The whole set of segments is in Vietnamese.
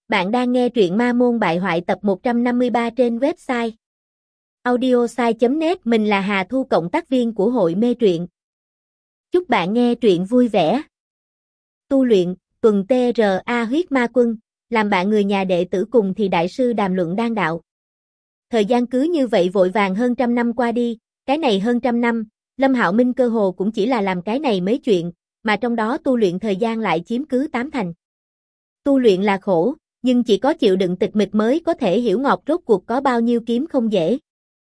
Bạn đang nghe truyện Ma Môn Bại Hoại tập 153 trên website audiosai.net. Mình là Hà Thu, cộng tác viên của hội mê truyện. Chúc bạn nghe truyện vui vẻ. Tu luyện, tuần TRA huyết ma quân, làm bạn người nhà đệ tử cùng thì đại sư đàm luận đan đạo. Thời gian cứ như vậy vội vàng hơn trăm năm qua đi, cái này hơn trăm năm, Lâm Hạo Minh cơ hồ cũng chỉ là làm cái này mấy chuyện, mà trong đó tu luyện thời gian lại chiếm cứ 8 thành. Tu luyện là khổ, nhưng chỉ có chịu đựng tịch mịch mới có thể hiểu ngọt rốt cuộc có bao nhiêu kiếm không dễ.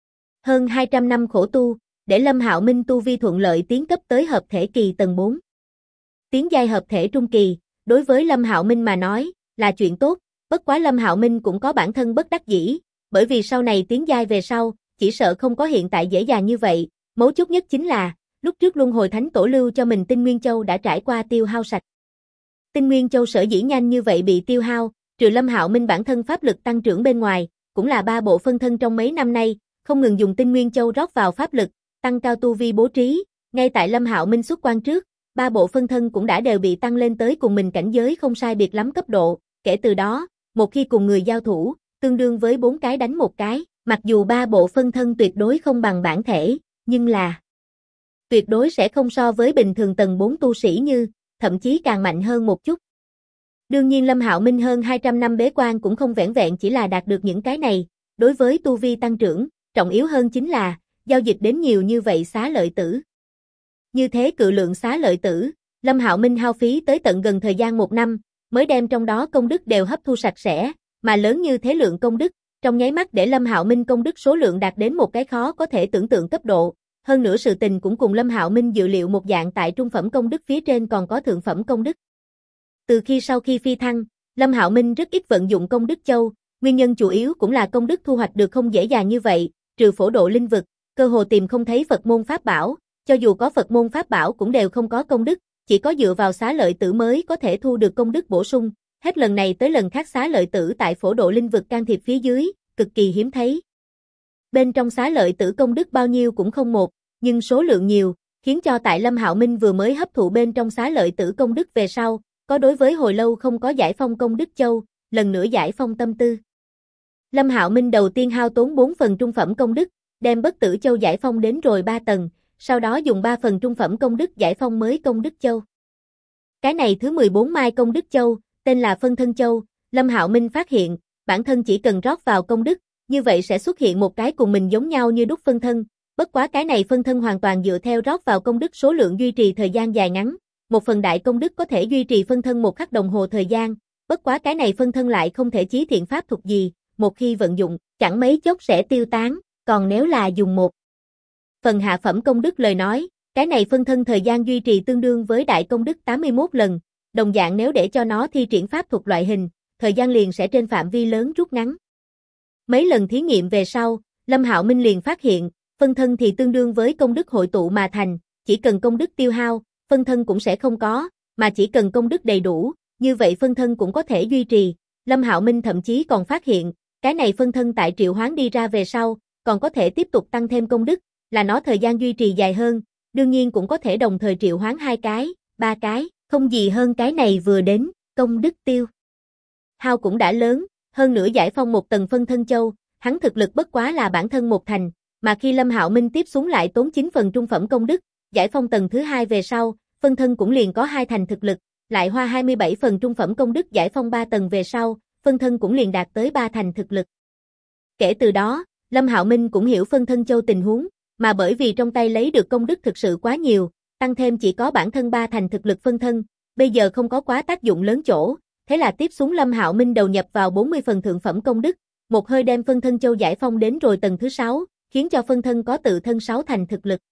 Hơn 200 năm khổ tu, để Lâm Hạo Minh tu vi thuận lợi tiến cấp tới hợp thể kỳ tầng 4. Tiến giai hợp thể trung kỳ, đối với Lâm Hạo Minh mà nói, là chuyện tốt, bất quá Lâm Hạo Minh cũng có bản thân bất đắc dĩ, bởi vì sau này tiến giai về sau, chỉ sợ không có hiện tại dễ dàng như vậy, mấu chốt nhất chính là, lúc trước Luân Hồi Thánh Tổ lưu cho mình Tinh Nguyên Châu đã trải qua tiêu hao sạch. Tinh Nguyên Châu sở dĩ nhanh như vậy bị tiêu hao, trừ Lâm Hạo Minh bản thân pháp lực tăng trưởng bên ngoài, cũng là ba bộ phân thân trong mấy năm nay, không ngừng dùng Tinh Nguyên Châu rót vào pháp lực, tăng cao tu vi bố trí, ngay tại Lâm Hạo Minh xuất quan trước, ba bộ phân thân cũng đã đều bị tăng lên tới cùng mình cảnh giới không sai biệt lắm cấp độ, kể từ đó, một khi cùng người giao thủ, tương đương với 4 cái đánh một cái, mặc dù ba bộ phân thân tuyệt đối không bằng bản thể, nhưng là tuyệt đối sẽ không so với bình thường tầng 4 tu sĩ như, thậm chí càng mạnh hơn một chút. Đương nhiên Lâm Hạo Minh hơn 200 năm bế quan cũng không vẻn vẹn chỉ là đạt được những cái này, đối với tu vi tăng trưởng, trọng yếu hơn chính là, giao dịch đến nhiều như vậy xá lợi tử. Như thế cự lượng xá lợi tử, Lâm Hạo Minh hao phí tới tận gần thời gian 1 năm, mới đem trong đó công đức đều hấp thu sạch sẽ, mà lớn như thế lượng công đức, trong nháy mắt để Lâm Hạo Minh công đức số lượng đạt đến một cái khó có thể tưởng tượng cấp độ. Hơn nữa sự tình cũng cùng Lâm Hạo Minh dự liệu một dạng, tại trung phẩm công đức phía trên còn có thượng phẩm công đức. Từ sau khi phi thăng, Lâm Hạo Minh rất ít vận dụng công đức châu, nguyên nhân chủ yếu cũng là công đức thu hoạch được không dễ dàng như vậy, trừ phổ độ linh vực, cơ hồ tìm không thấy Phật môn pháp bảo, cho dù có Phật môn pháp bảo cũng đều không có công đức, chỉ có dựa vào xá lợi tử mới có thể thu được công đức bổ sung, hết lần này tới lần khác xá lợi tử tại phổ độ linh vực can thiệp phía dưới, cực kỳ hiếm thấy. Bên trong xá lợi tử công đức bao nhiêu cũng không một, nhưng số lượng nhiều, khiến cho tại Lâm Hạo Minh vừa mới hấp thụ bên trong xá lợi tử công đức về sau, có đối với hồi lâu không có giải phong công đức châu, lần nữa giải phong tâm tư. Lâm Hạo Minh đầu tiên hao tốn 4 phần trung phẩm công đức, đem bất tử châu giải phong đến rồi 3 tầng, sau đó dùng 3 phần trung phẩm công đức giải phong mới công đức châu. Cái này thứ 14 mai công đức châu, tên là phân thân châu, Lâm Hạo Minh phát hiện, bản thân chỉ cần rót vào công đức, như vậy sẽ xuất hiện một cái cùng mình giống nhau như đúc phân thân, bất quá cái này phân thân hoàn toàn dựa theo rót vào công đức số lượng duy trì thời gian dài ngắn. Một phần đại công đức có thể duy trì phân thân 1 khắc đồng hồ thời gian, bất quá cái này phân thân lại không thể chí thiện pháp thuật gì, một khi vận dụng, chẳng mấy chốc sẽ tiêu tán, còn nếu là dùng một phần hạ phẩm công đức lời nói, cái này phân thân thời gian duy trì tương đương với đại công đức 81 lần, đồng dạng nếu để cho nó thi triển pháp thuật loại hình, thời gian liền sẽ trên phạm vi lớn rút ngắn. Mấy lần thí nghiệm về sau, Lâm Hạo Minh liền phát hiện, phân thân thì tương đương với công đức hội tụ mà thành, chỉ cần công đức tiêu hao, phân thân cũng sẽ không có, mà chỉ cần công đức đầy đủ, như vậy phân thân cũng có thể duy trì. Lâm Hạo Minh thậm chí còn phát hiện, cái này phân thân tại triệu hoán đi ra về sau, còn có thể tiếp tục tăng thêm công đức, là nó thời gian duy trì dài hơn, đương nhiên cũng có thể đồng thời triệu hoán 2 cái, 3 cái, không gì hơn cái này vừa đến, công đức tiêu hao cũng đã lớn, hơn nữa giải phong một tầng phân thân châu, hắn thực lực bất quá là bản thân 1 thành, mà khi Lâm Hạo Minh tiếp xuống lại tốn 9 phần trung phẩm công đức, giải phong tầng thứ 2 về sau, phân thân cũng liền có 2 thành thực lực, lại hoa 27 phần trung phẩm công đức giải phong 3 tầng về sau, phân thân cũng liền đạt tới 3 thành thực lực. Kể từ đó, Lâm Hạo Minh cũng hiểu phân thân châu tình huống, mà bởi vì trong tay lấy được công đức thực sự quá nhiều, tăng thêm chỉ có bản thân 3 thành thực lực phân thân, bây giờ không có quá tác dụng lớn chỗ, thế là tiếp xuống Lâm Hạo Minh đầu nhập vào 40 phần thượng phẩm công đức, một hơi đem phân thân châu giải phong đến rồi tầng thứ 6, khiến cho phân thân có tự thân 6 thành thực lực.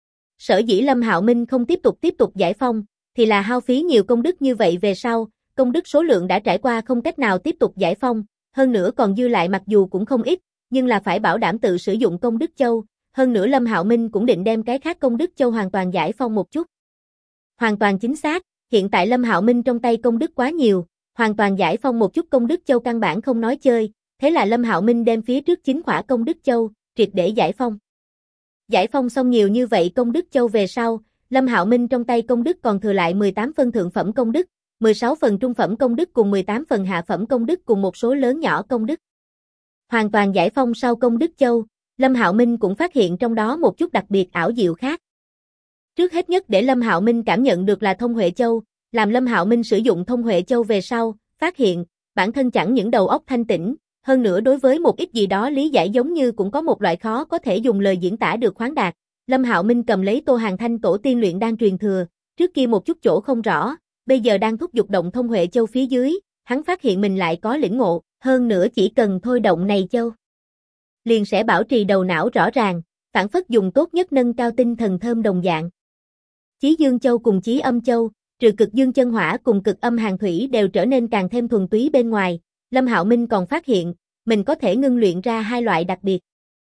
Sở dĩ Lâm Hạo Minh không tiếp tục giải phong, thì là hao phí nhiều công đức như vậy về sau, công đức số lượng đã trải qua không cách nào tiếp tục giải phong, hơn nữa còn dư lại mặc dù cũng không ít, nhưng là phải bảo đảm tự sử dụng công đức châu, hơn nữa Lâm Hạo Minh cũng định đem cái khác công đức châu hoàn toàn giải phong một chút. Hoàn toàn chính xác, hiện tại Lâm Hạo Minh trong tay công đức quá nhiều, hoàn toàn giải phong một chút công đức châu căn bản không nói chơi, thế là Lâm Hạo Minh đem phía trước 9 khỏa công đức châu, triệt để giải phong. Giải phong xong nhiều như vậy công đức châu về sau, Lâm Hạo Minh trong tay công đức còn thừa lại 18 phân thượng phẩm công đức, 16 phần trung phẩm công đức cùng 18 phần hạ phẩm công đức cùng một số lớn nhỏ công đức. Hoàn toàn giải phong sau công đức châu, Lâm Hạo Minh cũng phát hiện trong đó một chút đặc biệt ảo diệu khác. Trước hết nhất để Lâm Hạo Minh cảm nhận được là thông huệ châu, làm Lâm Hạo Minh sử dụng thông huệ châu về sau, phát hiện, bản thân chẳng những đầu óc thanh tĩnh, hơn nữa đối với một ít gì đó lý giải giống như cũng có một loại khó có thể dùng lời diễn tả được khoáng đạt. Lâm Hạo Minh cầm lấy Tô Hàn Thanh tổ tiên luyện đan truyền thừa, trước kia một chút chỗ không rõ, bây giờ đang thúc giục động thông huệ châu phía dưới, hắn phát hiện mình lại có lĩnh ngộ, hơn nữa chỉ cần thôi động này châu, liền sẽ bảo trì đầu não rõ ràng, phản phất dùng tốt nhất nâng cao tinh thần thơm đồng dạng. Chí Dương Châu cùng Chí Âm Châu, trừ cực dương chân hỏa cùng cực âm hàn thủy đều trở nên càng thêm thuần túy bên ngoài, Lâm Hạo Minh còn phát hiện, mình có thể ngưng luyện ra hai loại đặc biệt.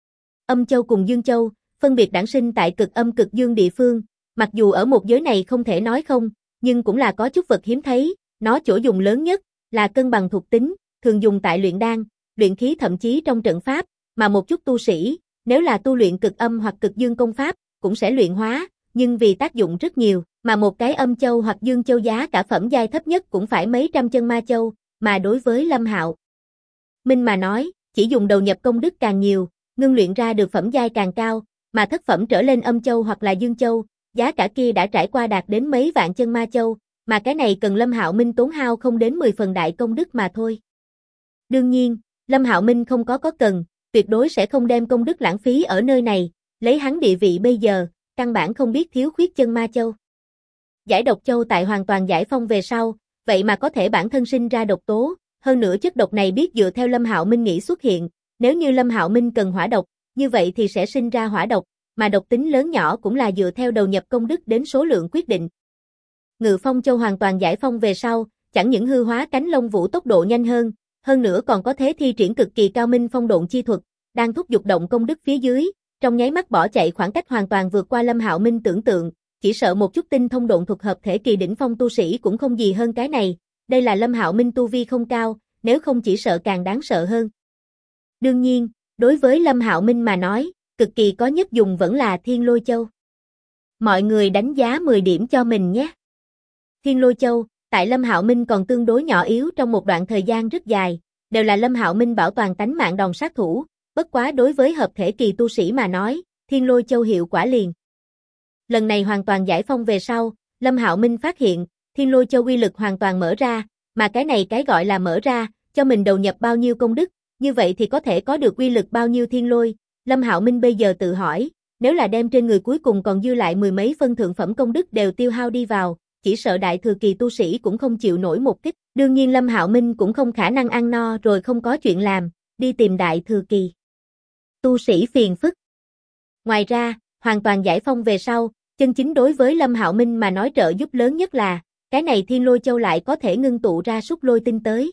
Âm Châu cùng Dương Châu, phân biệt đản sinh tại cực âm cực dương địa phương, mặc dù ở một giới này không thể nói không, nhưng cũng là có chút vật hiếm thấy, nó chỗ dùng lớn nhất là cân bằng thuộc tính, thường dùng tại luyện đan, luyện khí thậm chí trong trận pháp, mà một chút tu sĩ, nếu là tu luyện cực âm hoặc cực dương công pháp, cũng sẽ luyện hóa, nhưng vì tác dụng rất nhiều, mà một cái âm châu hoặc dương châu giá cả phẩm giai thấp nhất cũng phải mấy trăm chân ma châu, mà đối với Lâm Hạo Minh mà nói, chỉ dùng đầu nhập công đức càng nhiều, ngưng luyện ra được phẩm giai càng cao, mà thất phẩm trở lên âm châu hoặc là dương châu, giá cả kia đã trải qua đạt đến mấy vạn chân ma châu, mà cái này cần Lâm Hạo Minh tốn hao không đến 10 phần đại công đức mà thôi. Đương nhiên, Lâm Hạo Minh không có cần, tuyệt đối sẽ không đem công đức lãng phí ở nơi này, lấy hắn địa vị bây giờ, căn bản không biết thiếu khuyết chân ma châu. Giải độc châu tại hoàn toàn giải phong về sau, vậy mà có thể bản thân sinh ra độc tố, hơn nữa chất độc này biết dựa theo Lâm Hạo Minh nghĩ xuất hiện, nếu như Lâm Hạo Minh cần hỏa độc, như vậy thì sẽ sinh ra hỏa độc, mà độc tính lớn nhỏ cũng là dựa theo đầu nhập công đức đến số lượng quyết định. Ngự Phong Châu hoàn toàn giải phong về sau, chẳng những hư hóa cánh lông vũ tốc độ nhanh hơn nữa còn có thể thi triển cực kỳ cao minh phong độn chi thuật, đang thúc giục động công đức phía dưới, trong nháy mắt bỏ chạy khoảng cách hoàn toàn vượt qua Lâm Hạo Minh tưởng tượng, chỉ sợ một chút tinh thông độn thuật hợp thể kỳ đỉnh phong tu sĩ cũng không gì hơn cái này, đây là Lâm Hạo Minh tu vi không cao, nếu không chỉ sợ càng đáng sợ hơn. Đương nhiên, đối với Lâm Hạo Minh mà nói, cực kỳ có nhất dùng vẫn là Thiên Lôi Châu. Mọi người đánh giá 10 điểm cho mình nhé. Thiên Lôi Châu, tại Lâm Hạo Minh còn tương đối nhỏ yếu trong một đoạn thời gian rất dài, đều là Lâm Hạo Minh bảo toàn tánh mạng đòn sát thủ, bất quá đối với hợp thể kỳ tu sĩ mà nói, Thiên Lôi Châu hiệu quả liền. Lần này hoàn toàn giải phong về sau, Lâm Hạo Minh phát hiện, Thiên Lôi Châu uy lực hoàn toàn mở ra, mà cái này cái gọi là mở ra, cho mình đầu nhập bao nhiêu công đức, như vậy thì có thể có được uy lực bao nhiêu thiên lôi. Lâm Hạo Minh bây giờ tự hỏi, nếu là đem trên người cuối cùng còn dư lại mười mấy phân thượng phẩm công đức đều tiêu hao đi vào, chỉ sợ đại thừa kỳ tu sĩ cũng không chịu nổi một kích. Đương nhiên Lâm Hạo Minh cũng không khả năng ăn no rồi không có chuyện làm, đi tìm đại thừa kỳ tu sĩ phiền phức. Ngoài ra, hoàn toàn giải phong về sau, chân chính đối với Lâm Hạo Minh mà nói trợ giúp lớn nhất là, cái này Thiên Lôi Châu lại có thể ngưng tụ ra xúc lôi tinh tới.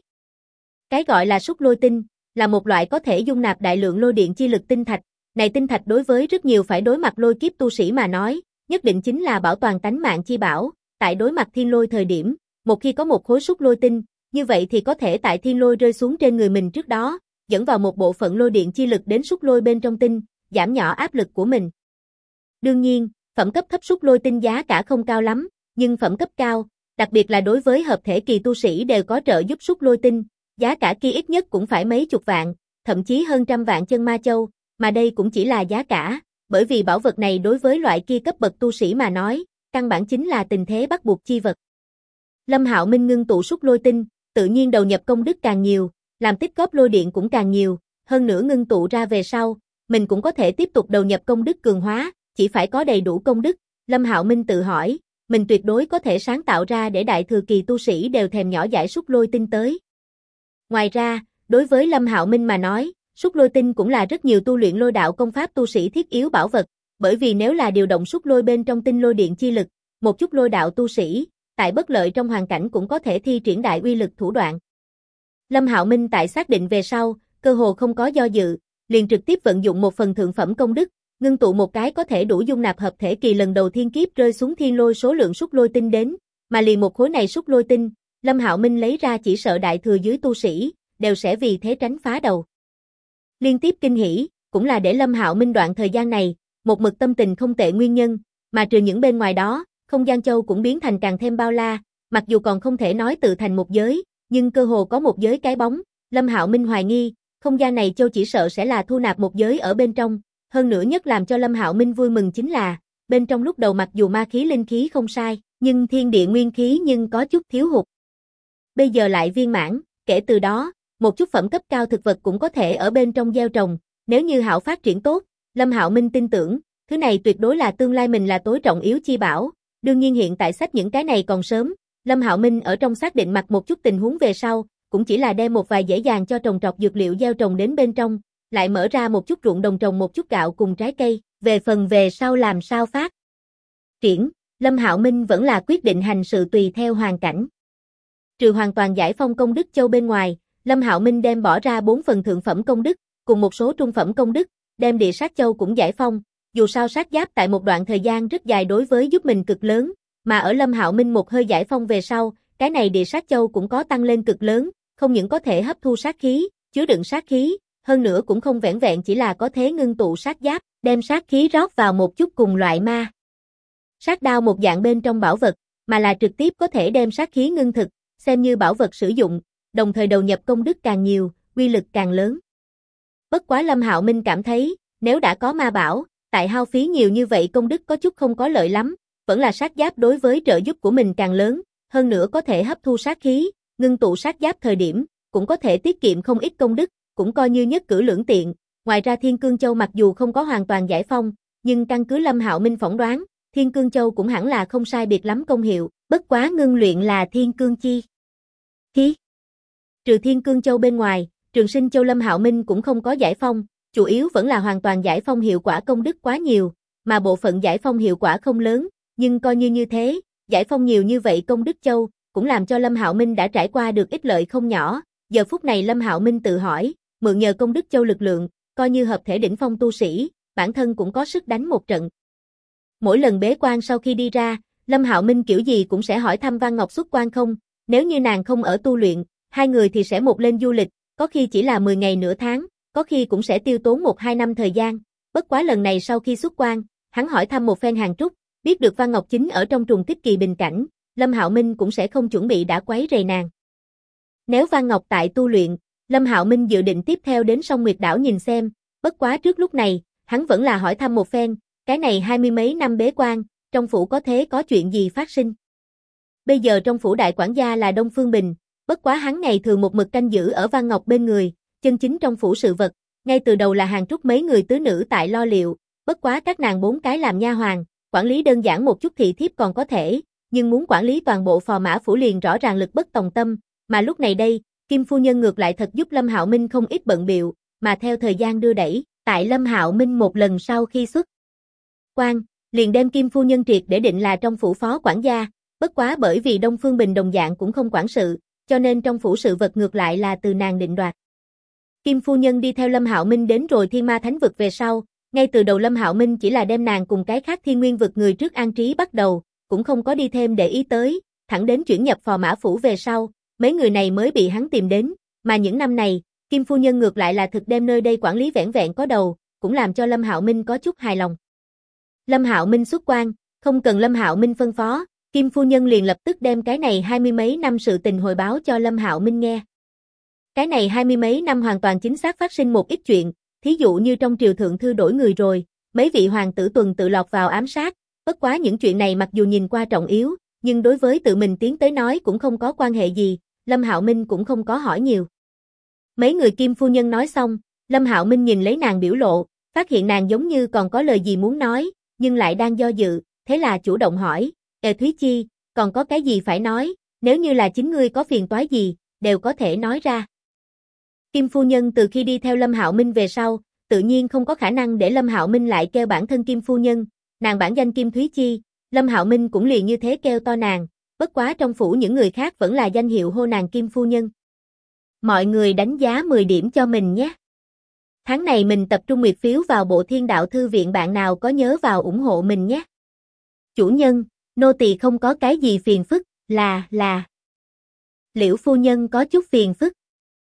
Cái gọi là xúc lôi tinh, là một loại có thể dung nạp đại lượng lôi điện chi lực tinh thạch, này tinh thạch đối với rất nhiều phải đối mặt lôi kiếp tu sĩ mà nói, nhất định chính là bảo toàn tánh mạng chi bảo, tại đối mặt thiên lôi thời điểm, một khi có một khối xúc lôi tinh, như vậy thì có thể tại thiên lôi rơi xuống trên người mình trước đó, dẫn vào một bộ phận lôi điện chi lực đến xúc lôi bên trong tinh, giảm nhỏ áp lực của mình. Đương nhiên, phẩm cấp thấp xúc lôi tinh giá cả không cao lắm, nhưng phẩm cấp cao, đặc biệt là đối với hợp thể kỳ tu sĩ đều có trợ giúp xúc lôi tinh, giá cả kia ít nhất cũng phải mấy chục vạn, thậm chí hơn trăm vạn chân ma châu, mà đây cũng chỉ là giá cả, bởi vì bảo vật này đối với loại kia cấp bậc tu sĩ mà nói, căn bản chính là tình thế bắt buộc chi vật. Lâm Hạo Minh ngưng tụ xúc lôi tinh, tự nhiên đầu nhập công đức càng nhiều, làm tích góp lôi điện cũng càng nhiều, hơn nữa ngưng tụ ra về sau, mình cũng có thể tiếp tục đầu nhập công đức cường hóa, chỉ phải có đầy đủ công đức. Lâm Hạo Minh tự hỏi, mình tuyệt đối có thể sáng tạo ra để đại thừa kỳ tu sĩ đều thèm nhỏ dãi xúc lôi tinh tới. Ngoài ra, đối với Lâm Hạo Minh mà nói, xúc lôi tinh cũng là rất nhiều tu luyện lôi đạo công pháp tu sĩ thiết yếu bảo vật, bởi vì nếu là điều động xúc lôi bên trong tinh lôi điện chi lực, một chút lôi đạo tu sĩ, tại bất lợi trong hoàn cảnh cũng có thể thi triển đại uy lực thủ đoạn. Lâm Hạo Minh tại xác định về sau, cơ hồ không có do dự, liền trực tiếp vận dụng một phần thượng phẩm công đức, ngưng tụ một cái có thể đủ dung nạp hợp thể kỳ lần đầu thiên kiếp rơi xuống thiên lôi số lượng xúc lôi tinh đến, mà liền một khối này xúc lôi tinh, Lâm Hạo Minh lấy ra chỉ sợ đại thừa dưới tu sĩ, đều sẽ vì thế tránh phá đầu. Liên tiếp kinh hỉ, cũng là để Lâm Hạo Minh đoạn thời gian này, một mực tâm tình không tệ nguyên nhân, mà trừ những bên ngoài đó, không gian châu cũng biến thành càng thêm bao la, Mặc dù còn không thể nói tự thành một giới, nhưng cơ hồ có một giới cái bóng, Lâm Hạo Minh hoài nghi, không gian này châu chỉ sợ sẽ là thu nạp một giới ở bên trong, hơn nữa nhất làm cho Lâm Hạo Minh vui mừng chính là, bên trong lúc đầu mặc dù ma khí linh khí không sai, nhưng thiên địa nguyên khí nhưng có chút thiếu hụt. Bây giờ lại viên mãn, kể từ đó, một chút phẩm cấp cao thực vật cũng có thể ở bên trong gieo trồng, nếu như hảo phát triển tốt, Lâm Hạo Minh tin tưởng, thứ này tuyệt đối là tương lai mình là tối trọng yếu chi bảo, đương nhiên hiện tại sách những cái này còn sớm, Lâm Hạo Minh ở trong xác định mặt một chút tình huống về sau, cũng chỉ là đem một vài dễ dàng cho trồng trọt dược liệu gieo trồng đến bên trong, lại mở ra một chút ruộng đồng trồng một chút gạo cùng trái cây, về phần về sau làm sao phát triển, Lâm Hạo Minh vẫn là quyết định hành sự tùy theo hoàn cảnh. Trừ hoàn toàn giải phong công đức châu bên ngoài, Lâm Hạo Minh đem bỏ ra 4 phần thượng phẩm công đức, cùng một số trung phẩm công đức, đem địa sát châu cũng giải phong, dù sao sát giáp tại một đoạn thời gian rất dài đối với giúp mình cực lớn, mà ở Lâm Hạo Minh một hơi giải phong về sau, cái này địa sát châu cũng có tăng lên cực lớn, không những có thể hấp thu sát khí, chứa đựng sát khí, hơn nữa cũng không vẻn vẹn chỉ là có thể ngưng tụ sát giáp, đem sát khí rót vào một chút cùng loại ma sát đao một dạng bên trong bảo vật, mà là trực tiếp có thể đem sát khí ngưng thực, xem như bảo vật sử dụng, đồng thời đầu nhập công đức càng nhiều, uy lực càng lớn. Bất quá Lâm Hạo Minh cảm thấy, nếu đã có ma bảo, tại hao phí nhiều như vậy công đức có chút không có lợi lắm, vẫn là sát giáp đối với trợ giúp của mình càng lớn, hơn nữa có thể hấp thu sát khí, ngưng tụ sát giáp thời điểm, cũng có thể tiết kiệm không ít công đức, cũng coi như nhất cử lưỡng tiện. Ngoài ra Thiên Cương Châu mặc dù không có hoàn toàn giải phong, nhưng căn cứ Lâm Hạo Minh phỏng đoán, Thiên Cương Châu cũng hẳn là không sai biệt lắm công hiệu, bất quá ngưng luyện là Thiên Cương chi khí. Trừ Thiên Cương Châu bên ngoài, Trường Sinh Châu Lâm Hạo Minh cũng không có giải phong, chủ yếu vẫn là hoàn toàn giải phong hiệu quả công đức quá nhiều, mà bộ phận giải phong hiệu quả không lớn, nhưng coi như thế, giải phong nhiều như vậy công đức châu, cũng làm cho Lâm Hạo Minh đã trải qua được ích lợi không nhỏ. Giờ phút này Lâm Hạo Minh tự hỏi, mượn nhờ công đức châu lực lượng, coi như hợp thể đỉnh phong tu sĩ, bản thân cũng có sức đánh một trận. Mỗi lần bế quan sau khi đi ra, Lâm Hạo Minh kiểu gì cũng sẽ hỏi thăm Văn Ngọc xuất quan không, nếu như nàng không ở tu luyện, hai người thì sẽ một lên du lịch, có khi chỉ là 10 ngày nửa tháng, có khi cũng sẽ tiêu tốn 1-2 năm thời gian. Bất quá lần này sau khi xuất quan, hắn hỏi thăm một phen Hàn Trúc, biết được Văn Ngọc chính ở trong trùng tích kỳ bình cảnh, Lâm Hạo Minh cũng sẽ không chuẩn bị đã quấy rầy nàng. Nếu Văn Ngọc tại tu luyện, Lâm Hạo Minh dự định tiếp theo đến Song Nguyệt đảo nhìn xem, bất quá trước lúc này, hắn vẫn là hỏi thăm một phen, cái này 20 mấy năm bế quan, trong phủ có thế có chuyện gì phát sinh. Bây giờ trong phủ đại quản gia là Đông Phương Bình, bất quá hắn ngày thường một mực canh giữ ở Văn Ngọc bên người, chân chính trong phủ sự vật, ngay từ đầu là Hàn Trúc mấy người tứ nữ tại lo liệu, bất quá các nàng 4 cái làm nha hoàn, quản lý đơn giản một chút thị thiếp còn có thể, nhưng muốn quản lý toàn bộ phò mã phủ liền rõ ràng lực bất tòng tâm, mà lúc này đây, Kim phu nhân ngược lại thật giúp Lâm Hạo Minh không ít bận bịu, mà theo thời gian đưa đẩy, tại Lâm Hạo Minh một lần sau khi xuất quan, liền đem Kim phu nhân triệt để định là trong phủ phó quản gia, bất quá bởi vì Đông Phương Bình đồng dạng cũng không quản sự, cho nên trong phủ sự vật ngược lại là từ nàng định đoạt. Kim phu nhân đi theo Lâm Hạo Minh đến rồi Thiên Ma Thánh vực về sau, ngay từ đầu Lâm Hạo Minh chỉ là đem nàng cùng cái khác Thiên Nguyên vực người trước an trí bắt đầu, cũng không có đi thêm để ý tới, thẳng đến chuyển nhập phò mã phủ về sau, mấy người này mới bị hắn tìm đến, mà những năm này, Kim phu nhân ngược lại là thực đem nơi đây quản lý vẻn vẹn có đầu, cũng làm cho Lâm Hạo Minh có chút hài lòng. Lâm Hạo Minh xuất quan, không cần Lâm Hạo Minh phân phó, Kim phu nhân liền lập tức đem cái này 20 mấy năm sự tình hồi báo cho Lâm Hạo Minh nghe. Cái này 20 mấy năm hoàn toàn chính xác phát sinh một ít chuyện, thí dụ như trong triều thượng thư đổi người rồi, mấy vị hoàng tử tuần tự lọt vào ám sát, bất quá những chuyện này mặc dù nhìn qua trọng yếu, nhưng đối với tự mình tiến tới nói cũng không có quan hệ gì, Lâm Hạo Minh cũng không có hỏi nhiều. Mấy người Kim phu nhân nói xong, Lâm Hạo Minh nhìn lấy nàng biểu lộ, phát hiện nàng giống như còn có lời gì muốn nói, nhưng lại đang do dự, thế là chủ động hỏi, Thúy Chi, còn có cái gì phải nói, nếu như là chính ngươi có phiền toái gì, đều có thể nói ra. Kim phu nhân từ khi đi theo Lâm Hạo Minh về sau, tự nhiên không có khả năng để Lâm Hạo Minh lại kêu bản thân Kim phu nhân, nàng bản danh Kim Thúy Chi, Lâm Hạo Minh cũng liền như thế kêu to nàng, bất quá trong phủ những người khác vẫn là danh hiệu hô nàng Kim phu nhân. Mọi người đánh giá 10 điểm cho mình nhé. Tháng này mình tập trung nguyệt phiếu vào Bộ Thiên Đạo Thư viện, bạn nào có nhớ vào ủng hộ mình nhé. Chủ nhân, nô tỳ không có cái gì phiền phức, là. Liễu phu nhân có chút phiền phức.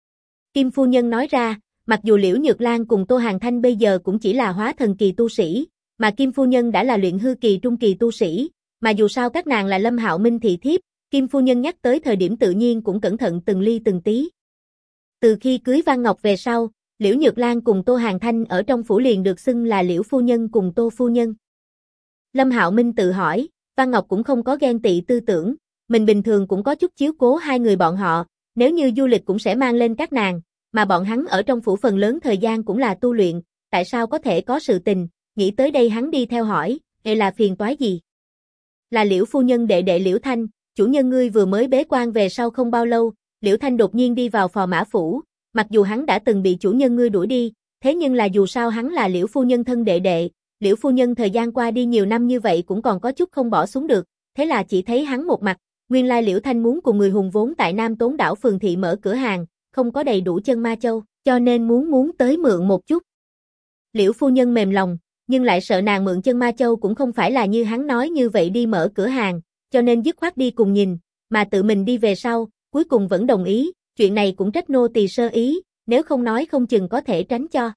Kim phu nhân nói ra, mặc dù Liễu Nhược Lan cùng Tô Hàn Thanh bây giờ cũng chỉ là hóa thần kỳ tu sĩ, mà Kim phu nhân đã là luyện hư kỳ trung kỳ tu sĩ, mà dù sao các nàng là Lâm Hạo Minh thị thiếp, Kim phu nhân nhắc tới thời điểm tự nhiên cũng cẩn thận từng ly từng tí. Từ khi cưới Văn Ngọc về sau, Liễu Nhược Lan cùng Tô Hàn Thanh ở trong phủ liền được xưng là Liễu phu nhân cùng Tô phu nhân. Lâm Hạo Minh tự hỏi, Văn Ngọc cũng không có ghen tị tư tưởng, mình bình thường cũng có chút chiếu cố hai người bọn họ, nếu như du lịch cũng sẽ mang lên các nàng, mà bọn hắn ở trong phủ phần lớn thời gian cũng là tu luyện, tại sao có thể có sự tình, nghĩ tới đây hắn đi theo hỏi, đây là phiền toái gì? Là Liễu phu nhân đệ đệ Liễu Thanh, chủ nhân ngươi vừa mới bế quan về sau không bao lâu, Liễu Thanh đột nhiên đi vào Phò Mã Phủ, mặc dù hắn đã từng bị chủ nhân ngươi đuổi đi, thế nhưng là dù sao hắn là Liễu phu nhân thân đệ đệ, Liễu phu nhân thời gian qua đi nhiều năm như vậy cũng còn có chút không bỏ xuống được, thế là chỉ thấy hắn một mặt, nguyên lai Liễu Thanh muốn cùng người hùng vốn tại Nam Tốn đảo phường thị mở cửa hàng, không có đầy đủ chân ma châu, cho nên muốn tới mượn một chút. Liễu phu nhân mềm lòng, nhưng lại sợ nàng mượn chân ma châu cũng không phải là như hắn nói như vậy đi mở cửa hàng, cho nên dứt khoát đi cùng nhìn, mà tự mình đi về sau, cuối cùng vẫn đồng ý, chuyện này cũng trách nô tỳ sơ ý, nếu không nói không chừng có thể tránh cho.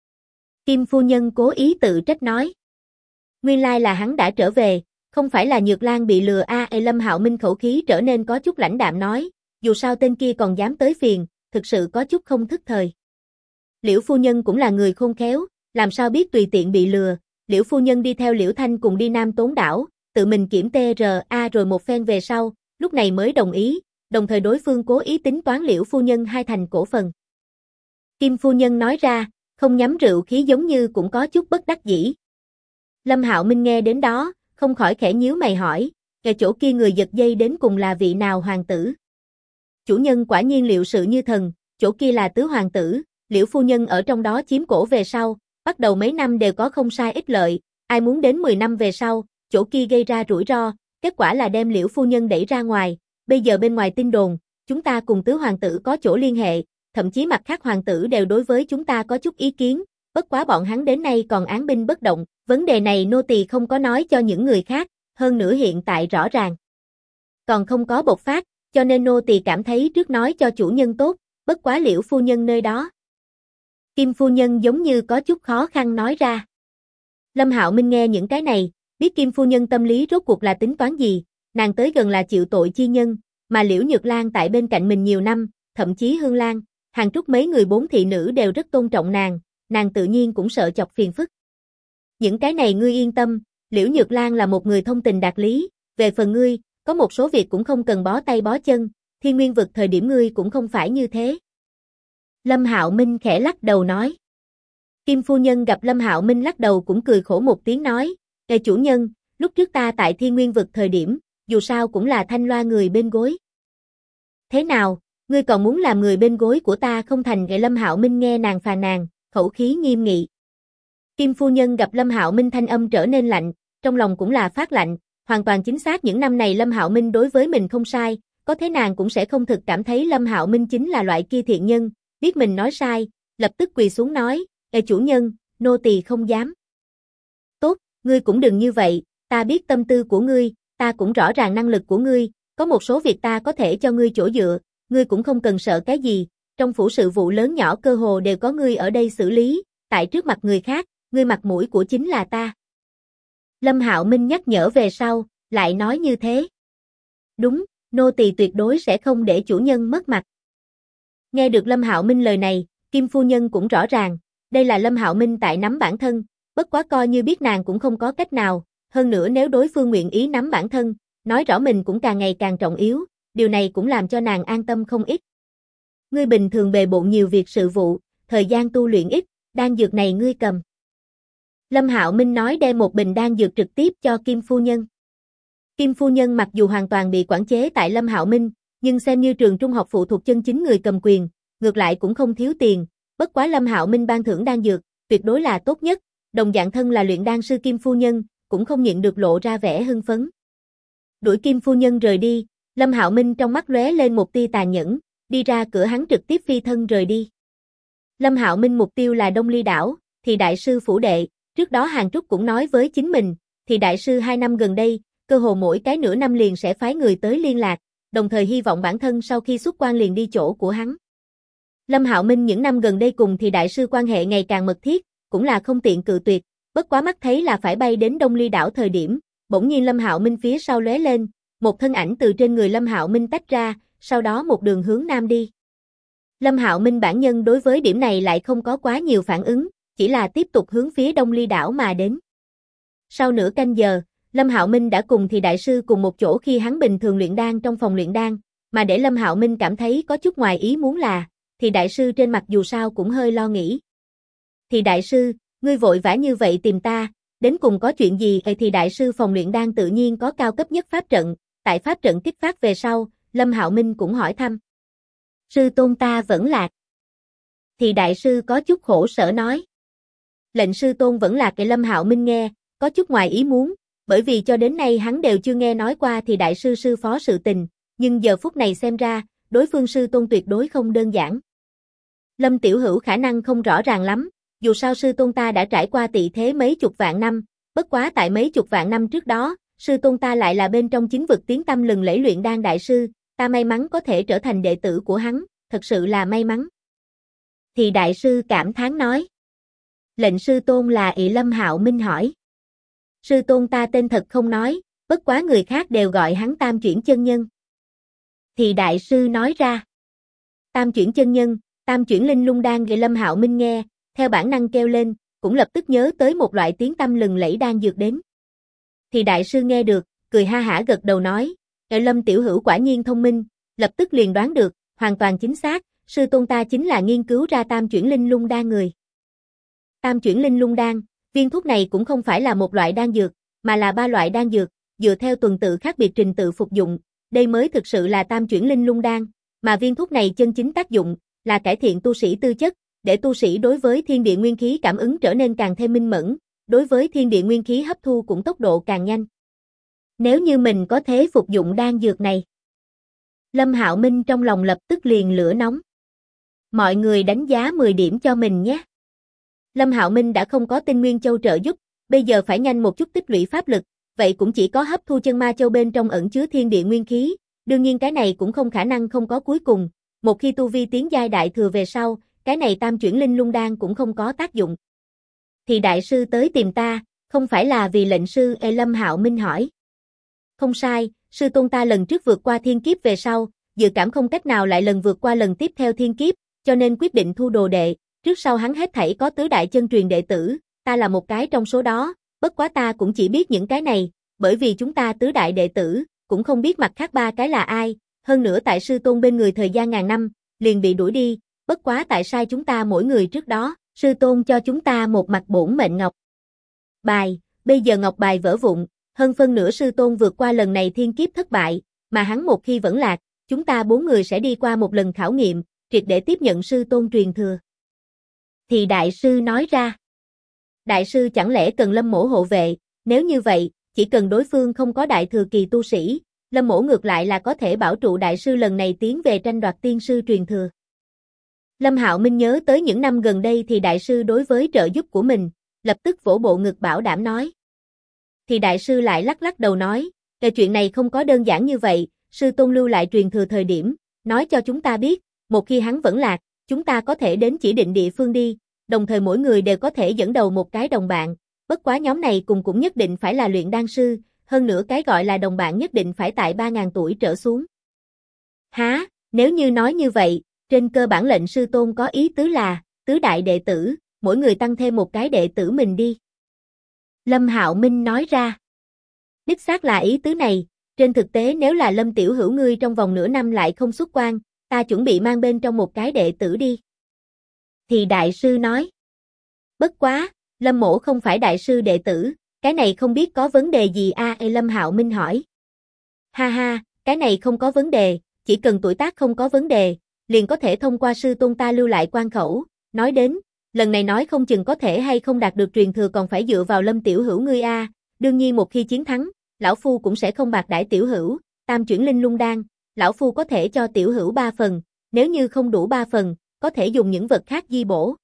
Kim phu nhân cố ý tự trách nói. Nguyên lai là hắn đã trở về, không phải là Nhược Lan bị lừa Lâm Hạo Minh khẩu khí trở nên có chút lãnh đạm nói, dù sao tên kia còn dám tới phiền, thực sự có chút không thức thời. Liễu phu nhân cũng là người khôn khéo, làm sao biết tùy tiện bị lừa, Liễu phu nhân đi theo Liễu Thanh cùng đi Nam Tốn đảo, tự mình kiểm TRA rồi một phen về sau, lúc này mới đồng ý, đồng thời đối phương cố ý tính toán Liễu phu nhân hai thành cổ phần. Kim phu nhân nói ra, không nhắm rượu khí giống như cũng có chút bất đắc dĩ. Lâm Hạo Minh nghe đến đó, không khỏi khẽ nhíu mày hỏi, kẻ chỗ kia người giật dây đến cùng là vị nào hoàng tử? Chủ nhân quả nhiên liệu sự như thần, chỗ kia là tứ hoàng tử, Liễu phu nhân ở trong đó chiếm cổ về sau, bắt đầu mấy năm đều có không sai ích lợi, ai muốn đến 10 năm về sau, chỗ kia gây ra rủi ro, kết quả là đem Liễu phu nhân đẩy ra ngoài, bây giờ bên ngoài tin đồn, chúng ta cùng tứ hoàng tử có chỗ liên hệ, thậm chí mặt khác hoàng tử đều đối với chúng ta có chút ý kiến, bất quá bọn hắn đến nay còn án binh bất động, vấn đề này nô tỳ không có nói cho những người khác, hơn nữa hiện tại rõ ràng còn không có bộc phát, cho nên nô tỳ cảm thấy trước nói cho chủ nhân tốt, bất quá Liễu phu nhân nơi đó. Kim phu nhân giống như có chút khó khăn nói ra. Lâm Hạo Minh nghe những cái này, biết Kim phu nhân tâm lý rốt cuộc là tính toán gì, nàng tới gần là chịu tội chi nhân, mà Liễu Nhược Lan tại bên cạnh mình nhiều năm, thậm chí Hương Lan, Hàn Trúc mấy người bốn thị nữ đều rất tôn trọng nàng tự nhiên cũng sợ chọc phiền phức. Những cái này ngươi yên tâm, Liễu Nhược Lan là một người thông tình đạt lý, về phần ngươi, có một số việc cũng không cần bó tay bó chân, Thiên Nguyên vực thời điểm ngươi cũng không phải như thế. Lâm Hạo Minh khẽ lắc đầu nói. Kim phu nhân gặp Lâm Hạo Minh lắc đầu cũng cười khổ một tiếng nói, "Ê chủ nhân, lúc trước ta tại Thiên Nguyên vực thời điểm, dù sao cũng là thanh loa người bên gối. Thế nào, ngươi còn muốn làm người bên gối của ta không thành?" Lâm Hạo Minh nghe nàng phàn nàn, khẩu khí nghiêm nghị. Kim phu nhân gặp Lâm Hạo Minh thanh âm trở nên lạnh, trong lòng cũng là phát lạnh, hoàn toàn chính xác những năm này Lâm Hạo Minh đối với mình không sai, có thế nàng cũng sẽ không thực cảm thấy Lâm Hạo Minh chính là loại kia thiện nhân, biết mình nói sai, lập tức quỳ xuống nói, "Ê chủ nhân, nô tỳ không dám." "Tốt, ngươi cũng đừng như vậy, ta biết tâm tư của ngươi, ta cũng rõ ràng năng lực của ngươi, có một số việc ta có thể cho ngươi chỗ dựa, ngươi cũng không cần sợ cái gì, trong phủ sự vụ lớn nhỏ cơ hồ đều có ngươi ở đây xử lý, tại trước mặt người khác, ngươi mặt mũi của chính là ta." Lâm Hạo Minh nhắc nhở về sau, lại nói như thế. "Đúng, nô tỳ tuyệt đối sẽ không để chủ nhân mất mặt." Nghe được Lâm Hạo Minh lời này, Kim phu nhân cũng rõ ràng, đây là Lâm Hạo Minh tại nắm bản thân, bất quá coi như biết nàng cũng không có cách nào, hơn nữa nếu đối phương nguyện ý nắm bản thân, nói rõ mình cũng càng ngày càng trọng yếu, điều này cũng làm cho nàng an tâm không ít. "Ngươi bình thường bề bộn nhiều việc sự vụ, thời gian tu luyện ít, đan dược này ngươi cầm." Lâm Hạo Minh nói đem một bình đan dược trực tiếp cho Kim phu nhân. Kim phu nhân mặc dù hoàn toàn bị quản chế tại Lâm Hạo Minh, nhưng xem như trường trung học phụ thuộc chân chính người cầm quyền, ngược lại cũng không thiếu tiền, bất quá Lâm Hạo Minh ban thưởng đan dược, tuyệt đối là tốt nhất, đồng dạng thân là luyện đan sư Kim phu nhân, cũng không nhịn được lộ ra vẻ hưng phấn. Đuổi Kim phu nhân rời đi, Lâm Hạo Minh trong mắt lóe lên một tia tàn nhẫn, đi ra cửa hắn trực tiếp phi thân rời đi. Lâm Hạo Minh mục tiêu là Đông Ly đảo, thì đại sư phủ đệ, trước đó Hàn Trúc cũng nói với chính mình, thì đại sư 2 năm gần đây, cơ hồ mỗi cái nửa năm liền sẽ phái người tới liên lạc, đồng thời hy vọng bản thân sau khi xuất quan liền đi chỗ của hắn. Lâm Hạo Minh những năm gần đây cùng thì đại sư quan hệ ngày càng mật thiết, cũng là không tiện cự tuyệt, bất quá mắt thấy là phải bay đến Đông Ly đảo thời điểm, bỗng nhiên Lâm Hạo Minh phía sau lóe lên, một thân ảnh từ trên người Lâm Hạo Minh tách ra, sau đó một đường hướng nam đi. Lâm Hạo Minh bản nhân đối với điểm này lại không có quá nhiều phản ứng, chỉ là tiếp tục hướng phía Đông Ly đảo mà đến. Sau nửa canh giờ, Lâm Hạo Minh đã cùng thì đại sư cùng một chỗ khi hắn bình thường luyện đan trong phòng luyện đan, mà để Lâm Hạo Minh cảm thấy có chút ngoài ý muốn là, thì đại sư trên mặt dù sao cũng hơi lo nghĩ. Thì đại sư, ngươi vội vã như vậy tìm ta, đến cùng có chuyện gì? Thì đại sư phòng luyện đan tự nhiên có cao cấp nhất pháp trận, tại pháp trận kích phát về sau, Lâm Hạo Minh cũng hỏi thăm. Sư tôn ta vẫn lạc. Thì đại sư có chút khổ sở nói. Lệnh sư tôn vẫn lạc. Lâm Hạo Minh nghe, có chút ngoài ý muốn, bởi vì cho đến nay hắn đều chưa nghe nói qua thì đại sư sư phó sự tình, nhưng giờ phút này xem ra, đối phương sư tôn tuyệt đối không đơn giản. Lâm Tiểu Hữu khả năng không rõ ràng lắm, dù sao sư tôn ta đã trải qua tị thế mấy chục vạn năm, bất quá tại mấy chục vạn năm trước đó, sư tôn ta lại là bên trong chính vực tiếng tăm lừng lẫy luyện đan đại sư, ta may mắn có thể trở thành đệ tử của hắn, thật sự là may mắn. Thì đại sư cảm thán nói. Lệnh sư tôn là ỷ? Lâm Hạo Minh hỏi. Sư tôn ta tên thật không nói, bất quá người khác đều gọi hắn Tam Chuyển chân nhân. Thì đại sư nói ra. Tam Chuyển chân nhân, Tam Chuyển linh lung đan. Lâm Hạo Minh nghe, theo bản năng kêu lên, cũng lập tức nhớ tới một loại tiếng tăm lừng lẫy đan dược đến. Thì đại sư nghe được, cười ha hả gật đầu nói, Lâm Tiểu Hữu quả nhiên thông minh, lập tức liền đoán được, hoàn toàn chính xác, sư tôn ta chính là nghiên cứu ra Tam Chuyển linh lung đan người. Tam Chuyển linh lung đan, viên thuốc này cũng không phải là một loại đan dược, mà là 3 loại đan dược, dựa theo tuần tự khác biệt trình tự phục dụng, đây mới thực sự là Tam Chuyển linh lung đan, mà viên thuốc này chân chính tác dụng là cải thiện tu sĩ tư chất, để tu sĩ đối với thiên địa nguyên khí cảm ứng trở nên càng thêm minh mẫn, đối với thiên địa nguyên khí hấp thu cũng tốc độ càng nhanh. Nếu như mình có thể phục dụng đan dược này. Lâm Hạo Minh trong lòng lập tức liền lửa nóng. Mọi người đánh giá 10 điểm cho mình nhé. Lâm Hạo Minh đã không có Tinh Nguyên Châu trợ giúp, bây giờ phải nhanh một chút tích lũy pháp lực, vậy cũng chỉ có hấp thu Chân Ma Châu bên trong ẩn chứa thiên địa nguyên khí, đương nhiên cái này cũng không khả năng không có cuối cùng, một khi tu vi tiến giai đại thừa về sau, cái này Tam Chuyển linh lung đan cũng không có tác dụng. Thì đại sư tới tìm ta, không phải là vì lệnh sư? Lâm Hạo Minh hỏi. Không sai, sư tôn ta lần trước vượt qua thiên kiếp về sau, dự cảm không cách nào lại lần vượt qua lần tiếp theo thiên kiếp, cho nên quyết định thu đồ đệ, trước sau hắn hết thảy có tứ đại chân truyền đệ tử, ta là một cái trong số đó, bất quá ta cũng chỉ biết những cái này, bởi vì chúng ta tứ đại đệ tử, cũng không biết mặt khác 3 cái là ai, hơn nữa tại sư tôn bên người thời gian ngàn năm, liền bị đuổi đi, bất quá tại sai chúng ta mỗi người trước đó, sư tôn cho chúng ta một mặt bổn mệnh ngọc bài, bây giờ ngọc bài vỡ vụn, hơn phân nửa sư tôn vượt qua lần này thiên kiếp thất bại, mà hắn một khi vẫn lạc, chúng ta 4 người sẽ đi qua một lần khảo nghiệm, triệt để tiếp nhận sư tôn truyền thừa. Thì đại sư nói ra. Đại sư chẳng lẽ cần Lâm Mỗ hộ vệ, nếu như vậy, chỉ cần đối phương không có đại thừa kỳ tu sĩ, Lâm Mỗ ngược lại là có thể bảo trụ đại sư lần này tiến về tranh đoạt tiên sư truyền thừa. Lâm Hạo Minh nhớ tới những năm gần đây thì đại sư đối với trợ giúp của mình, lập tức vỗ bộ ngực bảo đảm nói. Thì đại sư lại lắc lắc đầu nói, chuyện này không có đơn giản như vậy, sư tôn lưu lại truyền thừa thời điểm, nói cho chúng ta biết, một khi hắn vẫn lạc, chúng ta có thể đến chỉ định địa phương đi, đồng thời mỗi người đều có thể dẫn đầu một cái đồng bạn, bất quá nhóm này cùng cũng nhất định phải là luyện đan sư, hơn nữa cái gọi là đồng bạn nhất định phải tại 3.000 tuổi trở xuống. Hả, nếu như nói như vậy, trên cơ bản lệnh sư tôn có ý tứ là, tứ đại đệ tử, mỗi người tăng thêm một cái đệ tử mình đi. Lâm Hạo Minh nói ra. Đích xác là ý tứ này, trên thực tế nếu là Lâm Tiểu Hữu ngươi trong vòng nửa năm lại không xuất quan, ta chuẩn bị mang bên trong một cái đệ tử đi. Thì đại sư nói. Bất quá, Lâm Mỗ không phải đại sư đệ tử, cái này không biết có vấn đề gì Lâm Hạo Minh hỏi. Ha ha, cái này không có vấn đề, chỉ cần tuổi tác không có vấn đề, liền có thể thông qua sư tôn ta lưu lại quan khẩu, nói đến, lần này nói không chừng có thể hay không đạt được truyền thừa còn phải dựa vào Lâm Tiểu Hữu ngươi đương nhiên một khi chiến thắng, lão phu cũng sẽ không bạc đãi Tiểu Hữu, Tam Chuyển linh lung đan, lão phu có thể cho Tiểu Hữu 3 phần, nếu như không đủ 3 phần, có thể dùng những vật khác di bổ.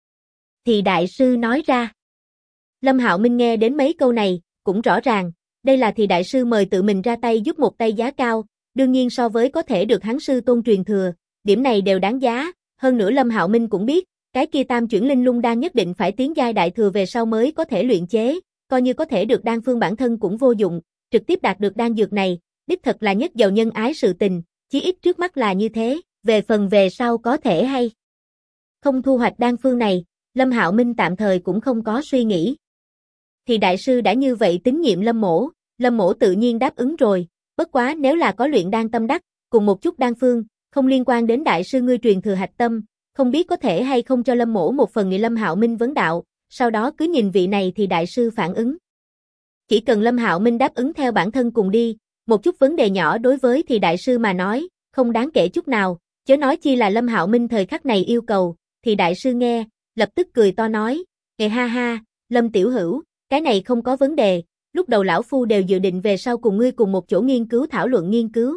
Thì đại sư nói ra. Lâm Hạo Minh nghe đến mấy câu này, cũng rõ ràng, đây là thì đại sư mời tự mình ra tay giúp một tay giá cao, đương nhiên so với có thể được hắn sư tôn truyền thừa, điểm này đều đáng giá, hơn nữa Lâm Hạo Minh cũng biết, cái kia Tam Chuyển linh lung đan nhất định phải tiến giai đại thừa về sau mới có thể luyện chế, coi như có thể được đan phương bản thân cũng vô dụng, trực tiếp đạt được đan dược này, đích thật là nhất giàu nhân ái sự tình, chí ít trước mắt là như thế, về phần về sau có thể hay không thu hoạch đan phương này, Lâm Hạo Minh tạm thời cũng không có suy nghĩ. Thì đại sư đã như vậy tín nhiệm Lâm Mỗ tự nhiên đáp ứng rồi, bất quá nếu là có luyện đan tâm đắc, cùng một chút đan phương, không liên quan đến đại sư ngươi truyền thừa hạch tâm, không biết có thể hay không cho Lâm Mỗ một phần. Nghị Lâm Hạo Minh vấn đạo, sau đó cứ nhìn vị này thì đại sư phản ứng. Chỉ cần Lâm Hạo Minh đáp ứng theo bản thân cùng đi, một chút vấn đề nhỏ đối với thì đại sư mà nói, không đáng kể chút nào, chớ nói chi là Lâm Hạo Minh thời khắc này yêu cầu, thì đại sư nghe, lập tức cười to nói, ha ha, Lâm tiểu hữu, cái này không có vấn đề, lúc đầu lão phu đều dự định về sau cùng ngươi cùng một chỗ nghiên cứu thảo luận nghiên cứu.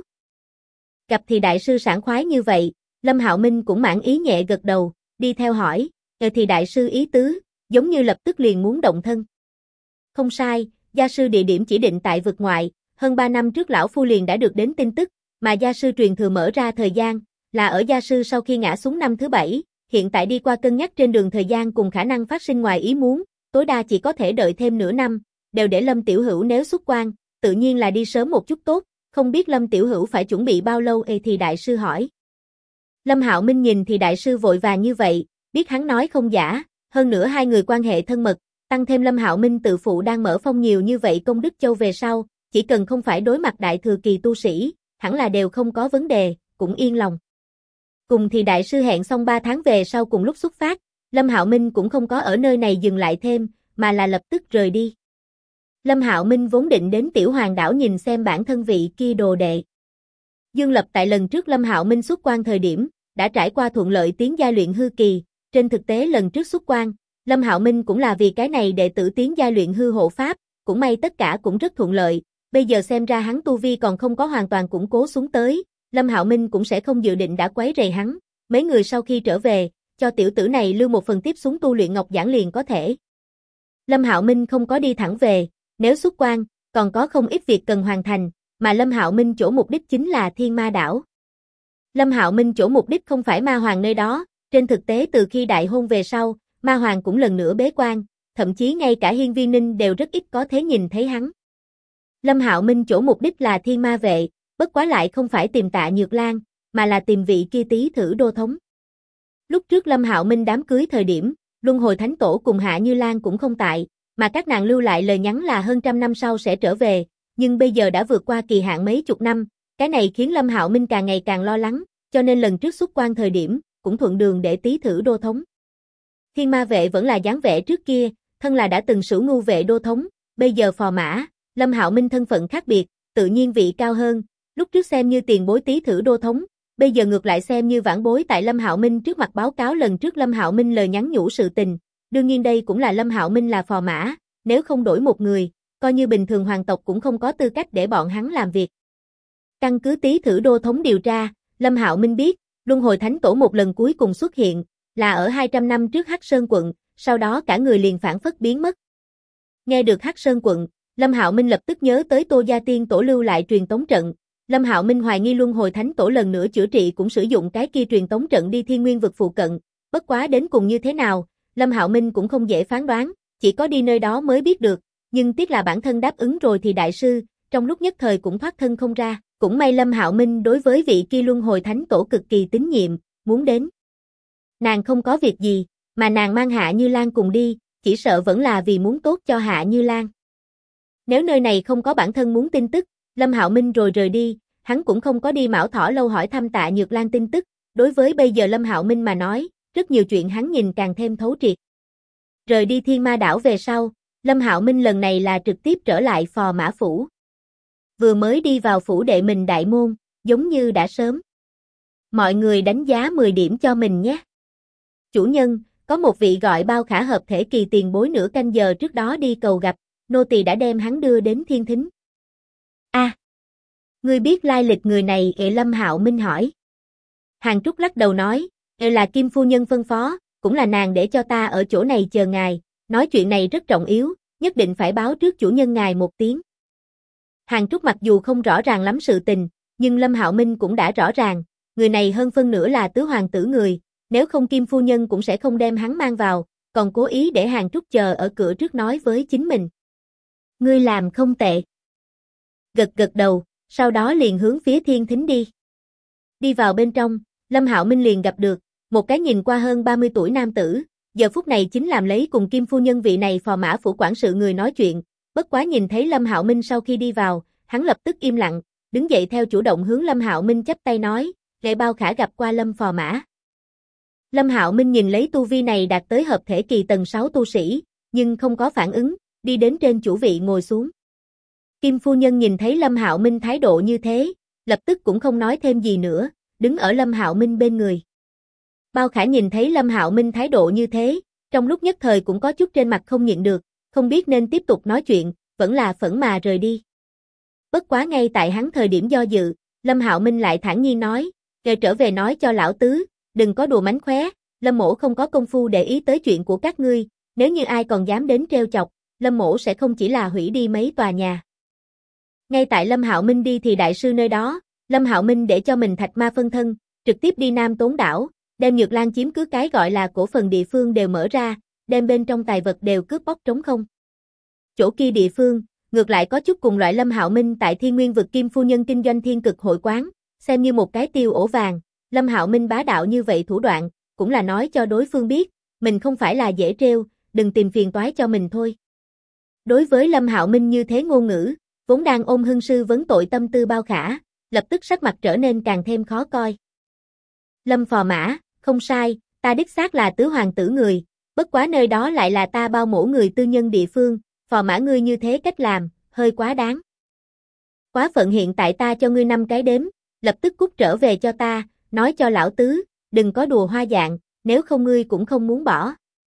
Gặp thì đại sư sảng khoái như vậy, Lâm Hạo Minh cũng mãn ý nhẹ gật đầu, đi theo hỏi, thì đại sư ý tứ, giống như lập tức liền muốn động thân. Không sai, gia sư địa điểm chỉ định tại vực ngoại, hơn 3 năm trước lão phu liền đã được đến tin tức, mà gia sư truyền thừa mở ra thời gian, là ở gia sư sau khi ngã xuống năm thứ 7, hiện tại đi qua cân nhắc trên đường thời gian cùng khả năng phát sinh ngoài ý muốn, tối đa chỉ có thể đợi thêm nửa năm, đều để Lâm tiểu hữu nếu xuất quan, tự nhiên là đi sớm một chút tốt, không biết Lâm tiểu hữu phải chuẩn bị bao lâu thì đại sư hỏi. Lâm Hạo Minh nhìn thì đại sư vội vàng như vậy, biết hắn nói không giả, hơn nữa hai người quan hệ thân mật, tăng thêm Lâm Hạo Minh tự phụ đang mở phong nhiều như vậy công đức châu về sau, chỉ cần không phải đối mặt đại thừa kỳ tu sĩ, hẳn là đều không có vấn đề, cũng yên lòng. Cùng thì đại sư hẹn xong 3 tháng về sau cùng lúc xuất phát, Lâm Hạo Minh cũng không có ở nơi này dừng lại thêm, mà là lập tức rời đi. Lâm Hạo Minh vốn định đến Tiểu Hoàng đảo nhìn xem bản thân vị kia đồ đệ. Dương Lập tại lần trước Lâm Hạo Minh xuất quan thời điểm, đã trải qua thuận lợi tiến giai luyện hư kỳ, trên thực tế lần trước xuất quan, Lâm Hạo Minh cũng là vì cái này đệ tử tiến giai luyện hư hộ pháp, cũng may tất cả cũng rất thuận lợi, bây giờ xem ra hắn tu vi còn không có hoàn toàn củng cố xuống tới, Lâm Hạo Minh cũng sẽ không dự định đã quấy rầy hắn, mấy người sau khi trở về, cho tiểu tử này lưu một phần tiếp xuống tu luyện ngọc giảng liền có thể. Lâm Hạo Minh không có đi thẳng về, nếu xuất quan, còn có không ít việc cần hoàn thành, mà Lâm Hạo Minh chỗ mục đích chính là Thiên Ma đảo. Lâm Hạo Minh chỗ mục đích không phải Ma Hoàng nơi đó, trên thực tế từ khi đại hôn về sau, Ma Hoàng cũng lần nữa bế quan, thậm chí ngay cả Hiên Viên Ninh đều rất ít có thế nhìn thấy hắn. Lâm Hạo Minh chỗ mục đích là Thiên Ma vệ, bất quá lại không phải tìm Tạ Nhược Lan, mà là tìm vị kia Tý Thử đô thống. Lúc trước Lâm Hạo Minh đám cưới thời điểm, Luân Hồi Thánh Tổ cùng Hạ Như Lan cũng không tại, mà các nàng lưu lại lời nhắn là hơn 100 năm sau sẽ trở về, nhưng bây giờ đã vượt qua kỳ hạn mấy chục năm, cái này khiến Lâm Hạo Minh càng ngày càng lo lắng, cho nên lần trước xuất quan thời điểm, cũng thuận đường để Tý Thử đô thống. Thiên Ma vệ vẫn là dáng vẻ trước kia, thân là đã từng Sửu Ngưu vệ đô thống, bây giờ phò mã, Lâm Hạo Minh thân phận khác biệt, tự nhiên vị cao hơn, lúc trước xem như tiền bối Tý Thử đô thống, bây giờ ngược lại xem như vãn bối tại Lâm Hạo Minh trước mặt báo cáo lần trước Lâm Hạo Minh lời nhắn nhủ sự tình, đương nhiên đây cũng là Lâm Hạo Minh là phò mã, nếu không đổi một người, coi như bình thường hoàng tộc cũng không có tư cách để bọn hắn làm việc. Căn cứ Tý Thử đô thống điều tra, Lâm Hạo Minh biết, Luân Hồi Thánh Tổ một lần cuối cùng xuất hiện, là ở 200 năm trước Hắc Sơn quận, sau đó cả người liền phản phất biến mất. Nghe được Hắc Sơn quận, Lâm Hạo Minh lập tức nhớ tới Tô Gia Tiên Tổ lưu lại truyền tống trận. Lâm Hạo Minh hoài nghi Luân Hồi Thánh Tổ lần nữa chữa trị cũng sử dụng cái kia truyền tống trận đi Thiên Nguyên vực phụ cận, bất quá đến cùng như thế nào, Lâm Hạo Minh cũng không dễ phán đoán, chỉ có đi nơi đó mới biết được, nhưng tiếc là bản thân đáp ứng rồi thì đại sư, trong lúc nhất thời cũng thoát thân không ra, cũng may Lâm Hạo Minh đối với vị kia Luân Hồi Thánh Tổ cực kỳ tín nhiệm, muốn đến. Nàng không có việc gì, mà nàng mang Hạ Như Lan cùng đi, chỉ sợ vẫn là vì muốn tốt cho Hạ Như Lan. Nếu nơi này không có bản thân muốn tin tức, Lâm Hạo Minh rồi rời đi, hắn cũng không có đi Mão Thỏ lâu hỏi thăm Tạ Nhược Lan tin tức, đối với bây giờ Lâm Hạo Minh mà nói, rất nhiều chuyện hắn nhìn càng thêm thấu triệt. Rời đi Thiên Ma đảo về sau, Lâm Hạo Minh lần này là trực tiếp trở lại phò mã phủ. Vừa mới đi vào phủ đệ mình đại môn, giống như đã sớm. Mọi người đánh giá 10 điểm cho mình nhé. Chủ nhân, có một vị gọi Bao Khả hợp thể kỳ tiền bối nửa canh giờ trước đó đi cầu gặp, nô tỳ đã đem hắn đưa đến thiên thính. Ngươi biết lai lịch người này? Lâm Hạo Minh hỏi. Hàn Trúc lắc đầu nói, là Kim phu nhân phân phó, cũng là nàng để cho ta ở chỗ này chờ ngài, nói chuyện này rất trọng yếu, nhất định phải báo trước chủ nhân ngài một tiếng. Hàn Trúc mặc dù không rõ ràng lắm sự tình, nhưng Lâm Hạo Minh cũng đã rõ ràng, người này hơn phân nửa là tứ hoàng tử người, nếu không Kim phu nhân cũng sẽ không đem hắn mang vào, còn cố ý để Hàn Trúc chờ ở cửa trước nói với chính mình. Ngươi làm không tệ. Gật gật đầu, sau đó liền hướng phía Thiên Thính đi. Đi vào bên trong, Lâm Hạo Minh liền gặp được một cái nhìn qua hơn 30 tuổi nam tử, giờ phút này chính làm lấy cùng Kim phu nhân vị này phò mã phủ quản sự người nói chuyện, bất quá nhìn thấy Lâm Hạo Minh sau khi đi vào, hắn lập tức im lặng, đứng dậy theo chủ động hướng Lâm Hạo Minh chắp tay nói, "Lệ Bao Khả gặp qua Lâm phò mã." Lâm Hạo Minh nhìn lấy tu vi này đạt tới hợp thể kỳ tầng 6 tu sĩ, nhưng không có phản ứng, đi đến trên chủ vị ngồi xuống. Kim phu nhân nhìn thấy Lâm Hạo Minh thái độ như thế, lập tức cũng không nói thêm gì nữa, đứng ở Lâm Hạo Minh bên người. Bao Khả nhìn thấy Lâm Hạo Minh thái độ như thế, trong lúc nhất thời cũng có chút trên mặt không nhịn được, không biết nên tiếp tục nói chuyện, vẫn là phẫn mà rời đi. Bất quá ngay tại hắn thời điểm do dự, Lâm Hạo Minh lại thản nhiên nói, "Kể trở về nói cho lão tứ, đừng có đùa mánh khóe, Lâm mỗ không có công phu để ý tới chuyện của các ngươi, nếu như ai còn dám đến trêu chọc, Lâm mỗ sẽ không chỉ là hủy đi mấy tòa nhà." Ngay tại Lâm Hạo Minh đi thì đại sư nơi đó, Lâm Hạo Minh để cho mình thạch ma phân thân, trực tiếp đi Nam Tốn đảo, đem Nhược Lan chiếm cứ cái gọi là cổ phần địa phương đều mở ra, đem bên trong tài vật đều cướp bóc trống không. Chỗ kia địa phương, ngược lại có chút cùng loại Lâm Hạo Minh tại Thiên Nguyên vực Kim phu nhân kinh doanh Thiên Cực hội quán, xem như một cái tiêu ổ vàng, Lâm Hạo Minh bá đạo như vậy thủ đoạn, cũng là nói cho đối phương biết, mình không phải là dễ trêu, đừng tìm phiền toái cho mình thôi. Đối với Lâm Hạo Minh như thế ngôn ngữ, vốn đang ôm hưng sư vấn tội tâm tư Bao Khả, lập tức sắc mặt trở nên càng thêm khó coi. Lâm phò mã, không sai, ta đích xác là tứ hoàng tử người, bất quá nơi đó lại là ta bao mổ người tư nhân địa phương, phò mã ngươi như thế cách làm, hơi quá đáng. Quá phận, hiện tại ta cho ngươi 5 cái đếm, lập tức cút trở về cho ta, nói cho lão tứ, đừng có đùa hoa dạng, nếu không ngươi cũng không muốn bỏ.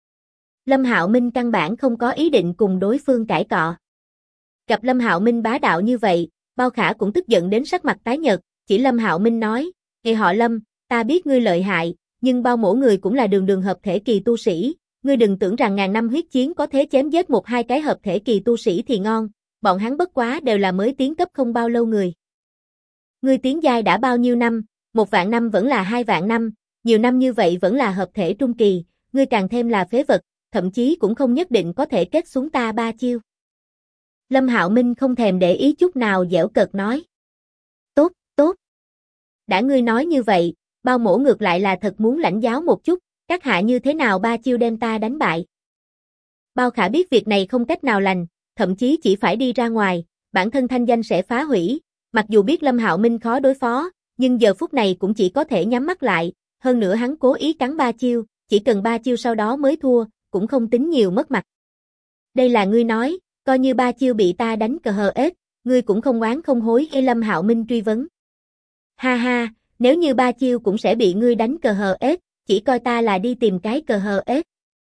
Lâm Hạo Minh căn bản không có ý định cùng đối phương cãi cọ. Gặp Lâm Hạo Minh bá đạo như vậy, Bao Khả cũng tức giận đến sắc mặt tái nhợt, chỉ Lâm Hạo Minh nói, "Người họ Lâm, ta biết ngươi lợi hại, nhưng bao mổ người cũng là đường đường hợp thể kỳ tu sĩ, ngươi đừng tưởng rằng ngàn năm huyết chiến có thể chém giết 1-2 cái hợp thể kỳ tu sĩ thì ngon, bọn hắn bất quá đều là mới tiến cấp không bao lâu người. Ngươi tiến giai đã bao nhiêu năm, 1 vạn năm vẫn là 2 vạn năm, nhiều năm như vậy vẫn là hợp thể trung kỳ, ngươi càng thêm là phế vật, thậm chí cũng không nhất định có thể kết xuống ta 3 chiêu." Lâm Hạo Minh không thèm để ý chút nào giễu cợt nói. "Tốt, tốt. Đã ngươi nói như vậy, bao mổ ngược lại là thật muốn lãnh giáo một chút, các hạ như thế nào 3 chiêu đem ta đánh bại." Bao Khả biết việc này không cách nào lành, thậm chí chỉ phải đi ra ngoài, bản thân thanh danh sẽ phá hủy, mặc dù biết Lâm Hạo Minh khó đối phó, nhưng giờ phút này cũng chỉ có thể nhắm mắt lại, hơn nữa hắn cố ý cắn 3 chiêu, chỉ cần 3 chiêu sau đó mới thua, cũng không tính nhiều mất mặt. "Đây là ngươi nói, coi như 3 chiêu bị ta đánh cờ hờ ết, ngươi cũng không oán không hối." Lâm Hạo Minh truy vấn. "Ha ha, nếu như 3 chiêu cũng sẽ bị ngươi đánh cờ hờ ết, chỉ coi ta là đi tìm cái cờ hờ ết."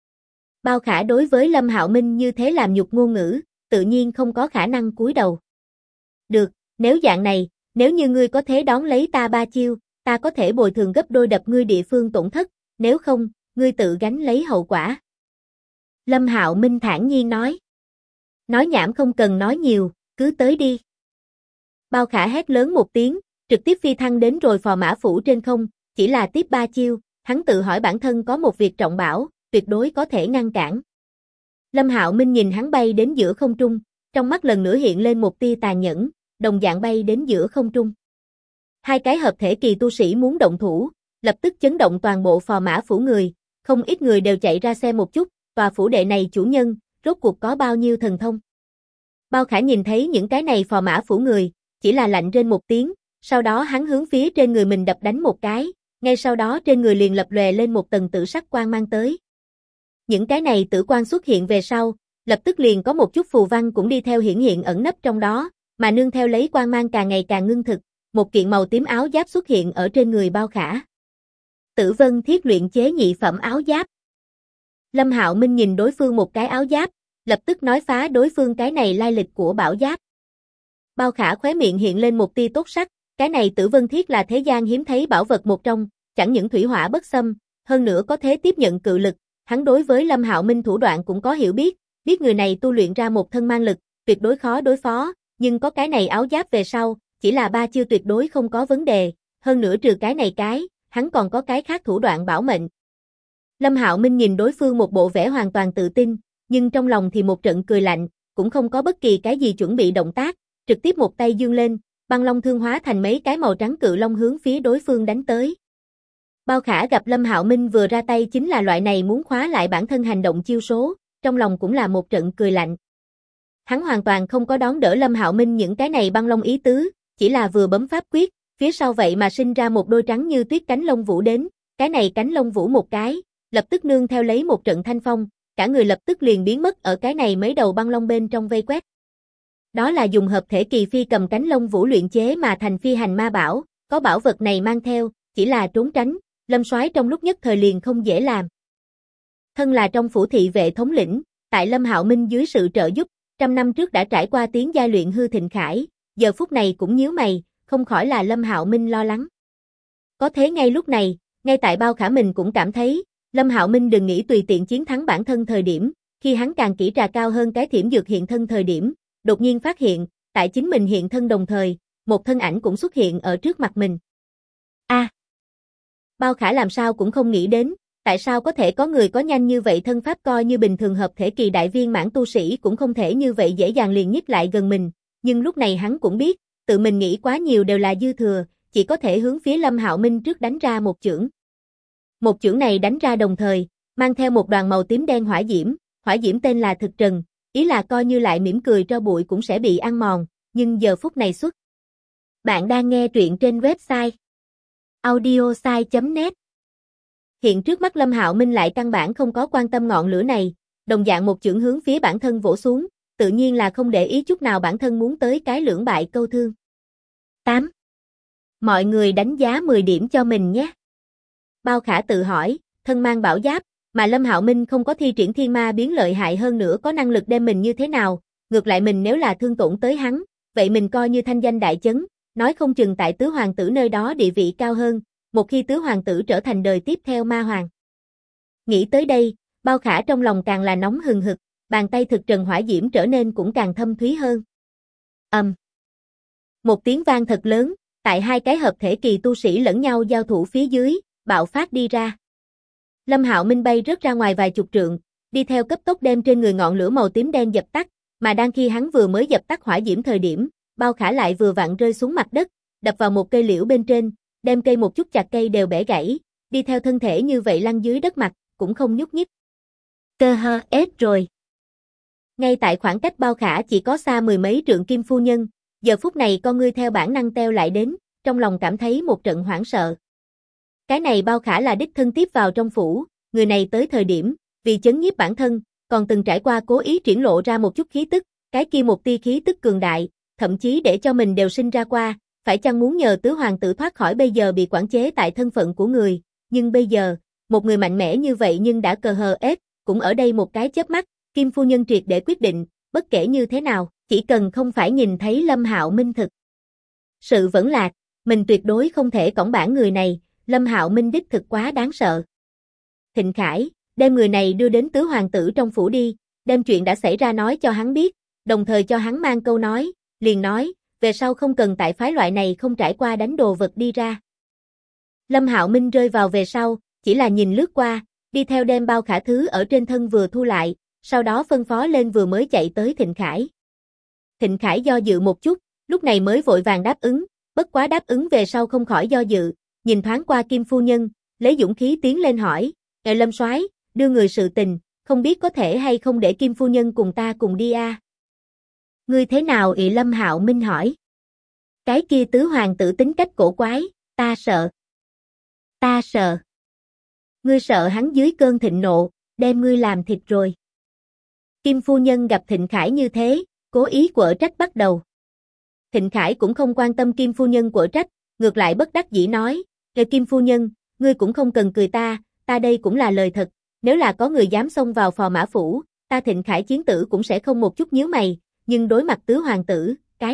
Bao Khả đối với Lâm Hạo Minh như thế làm nhục ngôn ngữ, tự nhiên không có khả năng cúi đầu. "Được, nếu dạng này, nếu như ngươi có thể đón lấy ta 3 chiêu, ta có thể bồi thường gấp đôi đập ngươi địa phương tổn thất, nếu không, ngươi tự gánh lấy hậu quả." Lâm Hạo Minh thản nhiên nói. "Nói nhảm không cần nói nhiều, cứ tới đi." Bao Khả hét lớn một tiếng, trực tiếp phi thăng đến rồi phò mã phủ trên không, chỉ là tiếp 3 chiêu, hắn tự hỏi bản thân có một việc trọng bảo, tuyệt đối có thể ngăn cản. Lâm Hạo Minh nhìn hắn bay đến giữa không trung, trong mắt lần nữa hiện lên một tia tàn nhẫn, đồng dạng bay đến giữa không trung. 2 cái hợp thể kỳ tu sĩ muốn động thủ, lập tức chấn động toàn bộ phò mã phủ người, không ít người đều chạy ra xem một chút, tòa phủ đệ này chủ nhân, rốt cuộc có bao nhiêu thần thông. Bao Khả nhìn thấy những cái này phò mã phủ người, chỉ là lạnh rên một tiếng, sau đó hắn hướng phía trên người mình đập đánh một cái, ngay sau đó trên người liền lập lòe lên một tầng tử sắc quang mang tới. Những cái này tử quang xuất hiện về sau, lập tức liền có một chút phù văn cũng đi theo hiển hiện ẩn nấp trong đó, mà nương theo lấy quang mang càng ngày càng ngưng thực, một kiện màu tím áo giáp xuất hiện ở trên người Bao Khả. Tử Vân Thiết luyện chế nhị phẩm áo giáp. Lâm Hạo Minh nhìn đối phương một cái áo giáp, lập tức nói phá đối phương cái này lai lịch của bảo giáp. Bao Khả khóe miệng hiện lên một tia tốt sắc, cái này Tử Vân Thiết là thế gian hiếm thấy bảo vật một trong, chẳng những thủy hỏa bất xâm, hơn nữa có thể tiếp nhận cự lực, hắn đối với Lâm Hạo Minh thủ đoạn cũng có hiểu biết, biết người này tu luyện ra một thân mang lực, tuyệt đối khó đối phó, nhưng có cái này áo giáp về sau, chỉ là 3 chiêu tuyệt đối không có vấn đề, hơn nữa trừ cái này hắn còn có cái khác thủ đoạn bảo mệnh. Lâm Hạo Minh nhìn đối phương một bộ vẻ hoàn toàn tự tin, nhưng trong lòng thì một trận cười lạnh, cũng không có bất kỳ cái gì chuẩn bị động tác, trực tiếp một tay giương lên, băng long thương hóa thành mấy cái màu trắng cự long hướng phía đối phương đánh tới. Bao Khả gặp Lâm Hạo Minh vừa ra tay chính là loại này muốn khóa lại bản thân hành động chiêu số, trong lòng cũng là một trận cười lạnh. Hắn hoàn toàn không có đón đỡ Lâm Hạo Minh những cái này băng long ý tứ, chỉ là vừa bấm pháp quyết, phía sau vậy mà sinh ra một đôi trắng như tuyết cánh lông vũ đến, cái này cánh lông vũ một cái, lập tức nương theo lấy một trận thanh phong, cả người lập tức liền biến mất ở cái này mấy đầu băng long bên trong vây quét. Đó là dùng hợp thể kỳ phi cầm cánh lông vũ luyện chế mà thành phi hành ma bảo, có bảo vật này mang theo, chỉ là trốn tránh, Lâm Soái trong lúc nhất thời liền không dễ làm. Thân là trong phủ thị vệ thống lĩnh, tại Lâm Hạo Minh dưới sự trợ giúp, 100 năm trước đã trải qua tiến giai luyện hư Thịnh Khải, giờ phút này cũng nhíu mày, không khỏi là Lâm Hạo Minh lo lắng. Có thế ngay lúc này, ngay tại Bao Khả mình cũng cảm thấy, Lâm Hạo Minh đừng nghĩ tùy tiện chiến thắng bản thân thời điểm, khi hắn càng kỹ trà cao hơn cái thiểm dược hiện thân thời điểm, đột nhiên phát hiện, tại chính mình hiện thân đồng thời, một thân ảnh cũng xuất hiện ở trước mặt mình. Bao Khả làm sao cũng không nghĩ đến, tại sao có thể có người có nhanh như vậy thân pháp, coi như bình thường hợp thể kỳ đại viên mãn tu sĩ cũng không thể như vậy dễ dàng liền nhích lại gần mình, nhưng lúc này hắn cũng biết, tự mình nghĩ quá nhiều đều là dư thừa, chỉ có thể hướng phía Lâm Hạo Minh trước đánh ra một chưởng. Một chưởng này đánh ra đồng thời, mang theo một đoàn màu tím đen hỏa diễm tên là Thực Trần, ý là coi như lại mỉm cười tro bụi cũng sẽ bị ăn mòn, nhưng giờ phút này xuất. Bạn đang nghe truyện trên website audiosai.net. Hiện trước mắt Lâm Hạo Minh lại căn bản không có quan tâm ngọn lửa này, đồng dạng một chưởng hướng phía bản thân vỗ xuống, tự nhiên là không để ý chút nào bản thân muốn tới cái lưỡng bại câu thương. 8. Mọi người đánh giá 10 điểm cho mình nhé. Bao Khả tự hỏi, thân mang bảo giáp, mà Lâm Hạo Minh không có thi triển thiên ma biến lợi hại hơn nữa có năng lực đem mình như thế nào, ngược lại mình nếu là thương tổn tới hắn, vậy mình coi như thanh danh đại chấn, nói không chừng tại tứ hoàng tử nơi đó địa vị cao hơn, một khi tứ hoàng tử trở thành đời tiếp theo ma hoàng. Nghĩ tới đây, Bao Khả trong lòng càng là nóng hừng hực, bàn tay Thực Trần hỏa diễm trở nên cũng càng thâm thúy hơn. Một tiếng vang thật lớn, tại hai cái hợp thể kỳ tu sĩ lẫn nhau giao thủ phía dưới, bạo phát đi ra. Lâm Hạo Minh bay rớt ra ngoài vài chục trượng, đi theo cấp tốc đem trên người ngọn lửa màu tím đen dập tắt, mà đang khi hắn vừa mới dập tắt hỏa diễm thời điểm, Bao Khả lại vừa vặn rơi xuống mặt đất, đập vào một cây liễu bên trên, đem cây một chút chặt cây đều bẻ gãy, đi theo thân thể như vậy lăn dưới đất mặt, cũng không nhúc nhích. Cơ hơ ết rồi. Ngay tại khoảng cách Bao Khả chỉ có xa mười mấy trượng Kim phu nhân, giờ phút này con ngươi theo bản năng teo lại đến, trong lòng cảm thấy một trận hoảng sợ. Cái này Bao Khả là đích thân tiếp vào trong phủ, người này tới thời điểm, vì chấn nhiếp bản thân, còn từng trải qua cố ý triển lộ ra một chút khí tức, cái kia một tia khí tức cường đại, thậm chí để cho mình đều sinh ra qua, phải chăng muốn nhờ tứ hoàng tử thoát khỏi bây giờ bị quản chế tại thân phận của người, nhưng bây giờ, một người mạnh mẽ như vậy nhưng đã cờ hờ ết, cũng ở đây một cái chớp mắt, Kim phu nhân triệt để quyết định, bất kể như thế nào, chỉ cần không phải nhìn thấy Lâm Hạo Minh thực sự vẫn lạc, mình tuyệt đối không thể cõng bản người này, Lâm Hạo Minh đích thực quá đáng sợ. Thịnh Khải, đem người này đưa đến tứ hoàng tử trong phủ đi, đem chuyện đã xảy ra nói cho hắn biết, đồng thời cho hắn mang câu nói, liền nói, về sau không cần tại phái loại này không trải qua đánh đồ vật đi ra. Lâm Hạo Minh rơi vào về sau, chỉ là nhìn lướt qua, đi theo đem Bao Khả thứ ở trên thân vừa thu lại, sau đó phân phó lên vừa mới chạy tới Thịnh Khải. Thịnh Khải do dự một chút, lúc này mới vội vàng đáp ứng, bất quá đáp ứng về sau không khỏi do dự, nhìn thoáng qua Kim phu nhân, lấy dũng khí tiến lên hỏi, Lâm soái, đưa người sự tình, không biết có thể hay không để Kim phu nhân cùng ta cùng đi a? Ngươi thế nào ị? Lâm Hạo Minh hỏi. Cái kia tứ hoàng tử tính cách cổ quái, ta sợ. Ta sợ. Ngươi sợ hắn dưới cơn thịnh nộ, đem ngươi làm thịt rồi. Kim phu nhân gặp Thịnh Khải như thế, cố ý quở trách bắt đầu. Thịnh Khải cũng không quan tâm Kim phu nhân quở trách, ngược lại bất đắc dĩ nói, Kim phu nhân, ngươi cũng không cần cười ta đây cũng là lời thật, nếu là có người dám xông vào Phò Mã Phủ, ta Thịnh Khải chiến tử cũng sẽ không một chút nhíu mày, nhưng đối mặt tứ hoàng tử, cái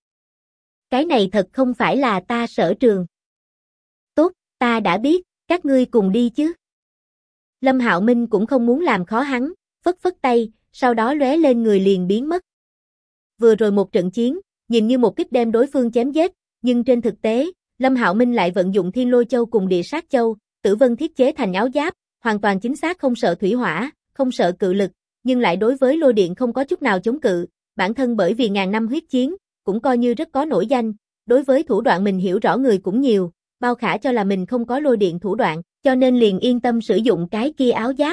này thật không phải là ta sở trường. Tốt, ta đã biết, các ngươi cùng đi chứ. Lâm Hạo Minh cũng không muốn làm khó hắn, phất phất tay, sau đó lóe lên người liền biến mất. Vừa rồi một trận chiến, nhìn như một kích đem đối phương chém giết, nhưng trên thực tế, Lâm Hạo Minh lại vận dụng Thiên Lôi Châu cùng Địa Sát Châu, Tử Vân thiết chế thành áo giáp, hoàn toàn chính xác không sợ thủy hỏa, không sợ cự lực, nhưng lại đối với lôi điện không có chút nào chống cự, bản thân bởi vì ngàn năm huyết chiến, cũng coi như rất có nổi danh, đối với thủ đoạn mình hiểu rõ người cũng nhiều, Bao Khả cho là mình không có lôi điện thủ đoạn, cho nên liền yên tâm sử dụng cái kia áo giáp.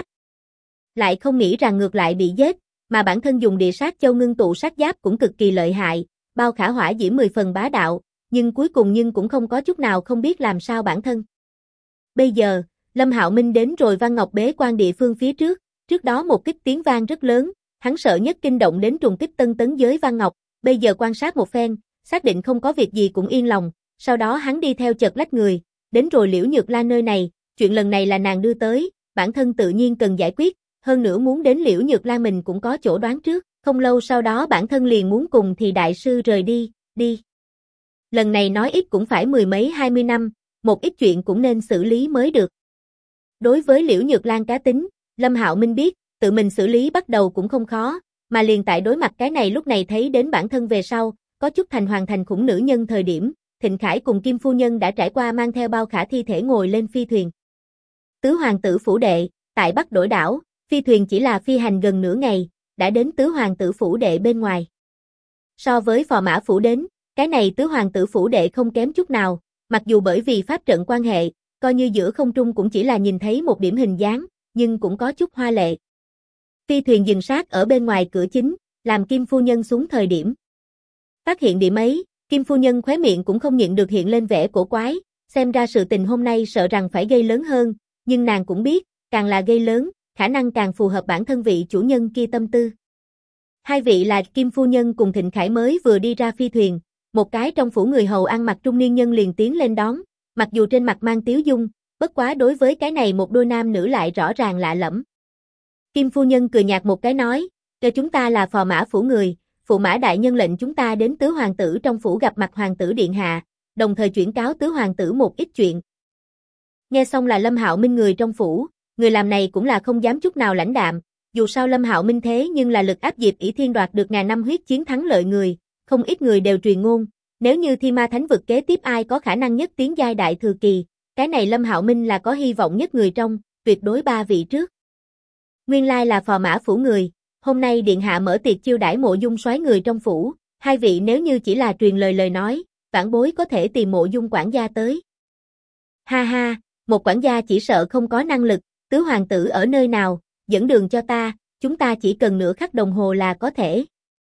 Lại không nghĩ rằng ngược lại bị giết, mà bản thân dùng địa sát châu ngưng tụ sát giáp cũng cực kỳ lợi hại, Bao Khả hỏa diễm 10 phần bá đạo, nhưng cuối cùng cũng không có chút nào không biết làm sao bản thân. Bây giờ, Lâm Hạo Minh đến rồi Văn Ngọc bế quan địa phương phía trước đó một kích tiếng vang rất lớn, hắn sợ nhất kinh động đến trùng kích tân tấn giới Văn Ngọc, bây giờ quan sát một phen, xác định không có việc gì cũng yên lòng, sau đó hắn đi theo chợt lách người, đến rồi Liễu Nhược Lan nơi này, chuyện lần này là nàng đưa tới, bản thân tự nhiên cần giải quyết, hơn nữa muốn đến Liễu Nhược Lan mình cũng có chỗ đoán trước, không lâu sau đó bản thân liền muốn cùng thì đại sư rời đi. Lần này nói ít cũng phải 10 mấy 20 năm, một ít chuyện cũng nên xử lý mới được. Đối với Liễu Nhược Lan cá tính, Lâm Hạo Minh biết, tự mình xử lý bắt đầu cũng không khó, mà liền tại đối mặt cái này lúc này thấy đến bản thân về sau, có chút thành hoàn thành khủng nữ nhân thời điểm, Thịnh Khải cùng Kim Phu Nhân đã trải qua mang theo Bao Khả thi thể ngồi lên phi thuyền. Tứ hoàng tử phủ đệ, tại Bắc Đổi đảo, phi thuyền chỉ là phi hành gần nửa ngày, đã đến tứ hoàng tử phủ đệ bên ngoài. So với Phò Mã phủ đến, cái này tứ hoàng tử phủ đệ không kém chút nào, mặc dù bởi vì pháp trận quan hệ, coi như giữa không trung cũng chỉ là nhìn thấy một điểm hình dáng, nhưng cũng có chút hoa lệ. Phi thuyền dừng sát ở bên ngoài cửa chính, làm Kim Phu Nhân xuống thời điểm. Phát hiện điểm ấy, Kim Phu Nhân khóe miệng cũng không nhịn được hiện lên vẻ cổ quái, xem ra sự tình hôm nay sợ rằng phải gây lớn hơn, nhưng nàng cũng biết, càng là gây lớn, khả năng càng phù hợp bản thân vị chủ nhân kia tâm tư. Hai vị là Kim Phu Nhân cùng Thịnh Khải mới vừa đi ra phi thuyền, một cái trong phủ người hầu ăn mặc trung niên nhân liền tiến lên đón, mặc dù trên mặt mang tiếu dung, bất quá đối với cái này một đôi nam nữ lại rõ ràng lạ lẫm. Kim Phu Nhân cười nhạt một cái nói, cho chúng ta là Phò Mã phủ người, phụ mã đại nhân lệnh chúng ta đến tứ hoàng tử trong phủ gặp mặt hoàng tử điện hạ, đồng thời chuyển cáo tứ hoàng tử một ít chuyện. Nghe xong là Lâm Hạo Minh người trong phủ, người làm này cũng là không dám chút nào lãnh đạm, dù sao Lâm Hạo Minh thế nhưng là lực áp Diệp ỷ Thiên đoạt được ngàn năm huyết chiến thắng lợi người, không ít người đều truyền ngôn, nếu như Thi Ma Thánh vực kế tiếp ai có khả năng nhất tiến giai đại thừa kỳ, cái này Lâm Hạo Minh là có hy vọng nhất người trong, tuyệt đối ba vị trước. Nguyên lai là Phò Mã phủ người, hôm nay điện hạ mở tiệc chiêu đãi Mộ Dung soái người trong phủ, hai vị nếu như chỉ là truyền lời nói, vãn bối có thể tìm Mộ Dung quản gia tới. Ha ha, một quản gia chỉ sợ không có năng lực, tứ hoàng tử ở nơi nào, dẫn đường cho ta, chúng ta chỉ cần nửa khắc đồng hồ là có thể.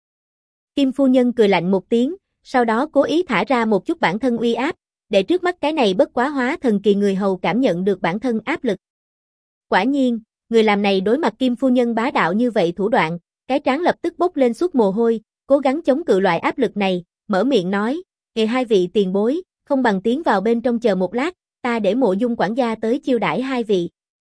Kim Phu Nhân cười lạnh một tiếng, sau đó cố ý thả ra một chút bản thân uy áp, để trước mắt cái này bất quá hóa thần kỳ người hầu cảm nhận được bản thân áp lực. Quả nhiên, người làm này đối mặt Kim Phu Nhân bá đạo như vậy thủ đoạn, cái trán lập tức bốc lên suốt mồ hôi, cố gắng chống cự loại áp lực này, mở miệng nói, "Kìa hai vị tiền bối, không bằng tiến vào bên trong chờ một lát, ta để Mộ Dung quản gia tới chiêu đãi hai vị."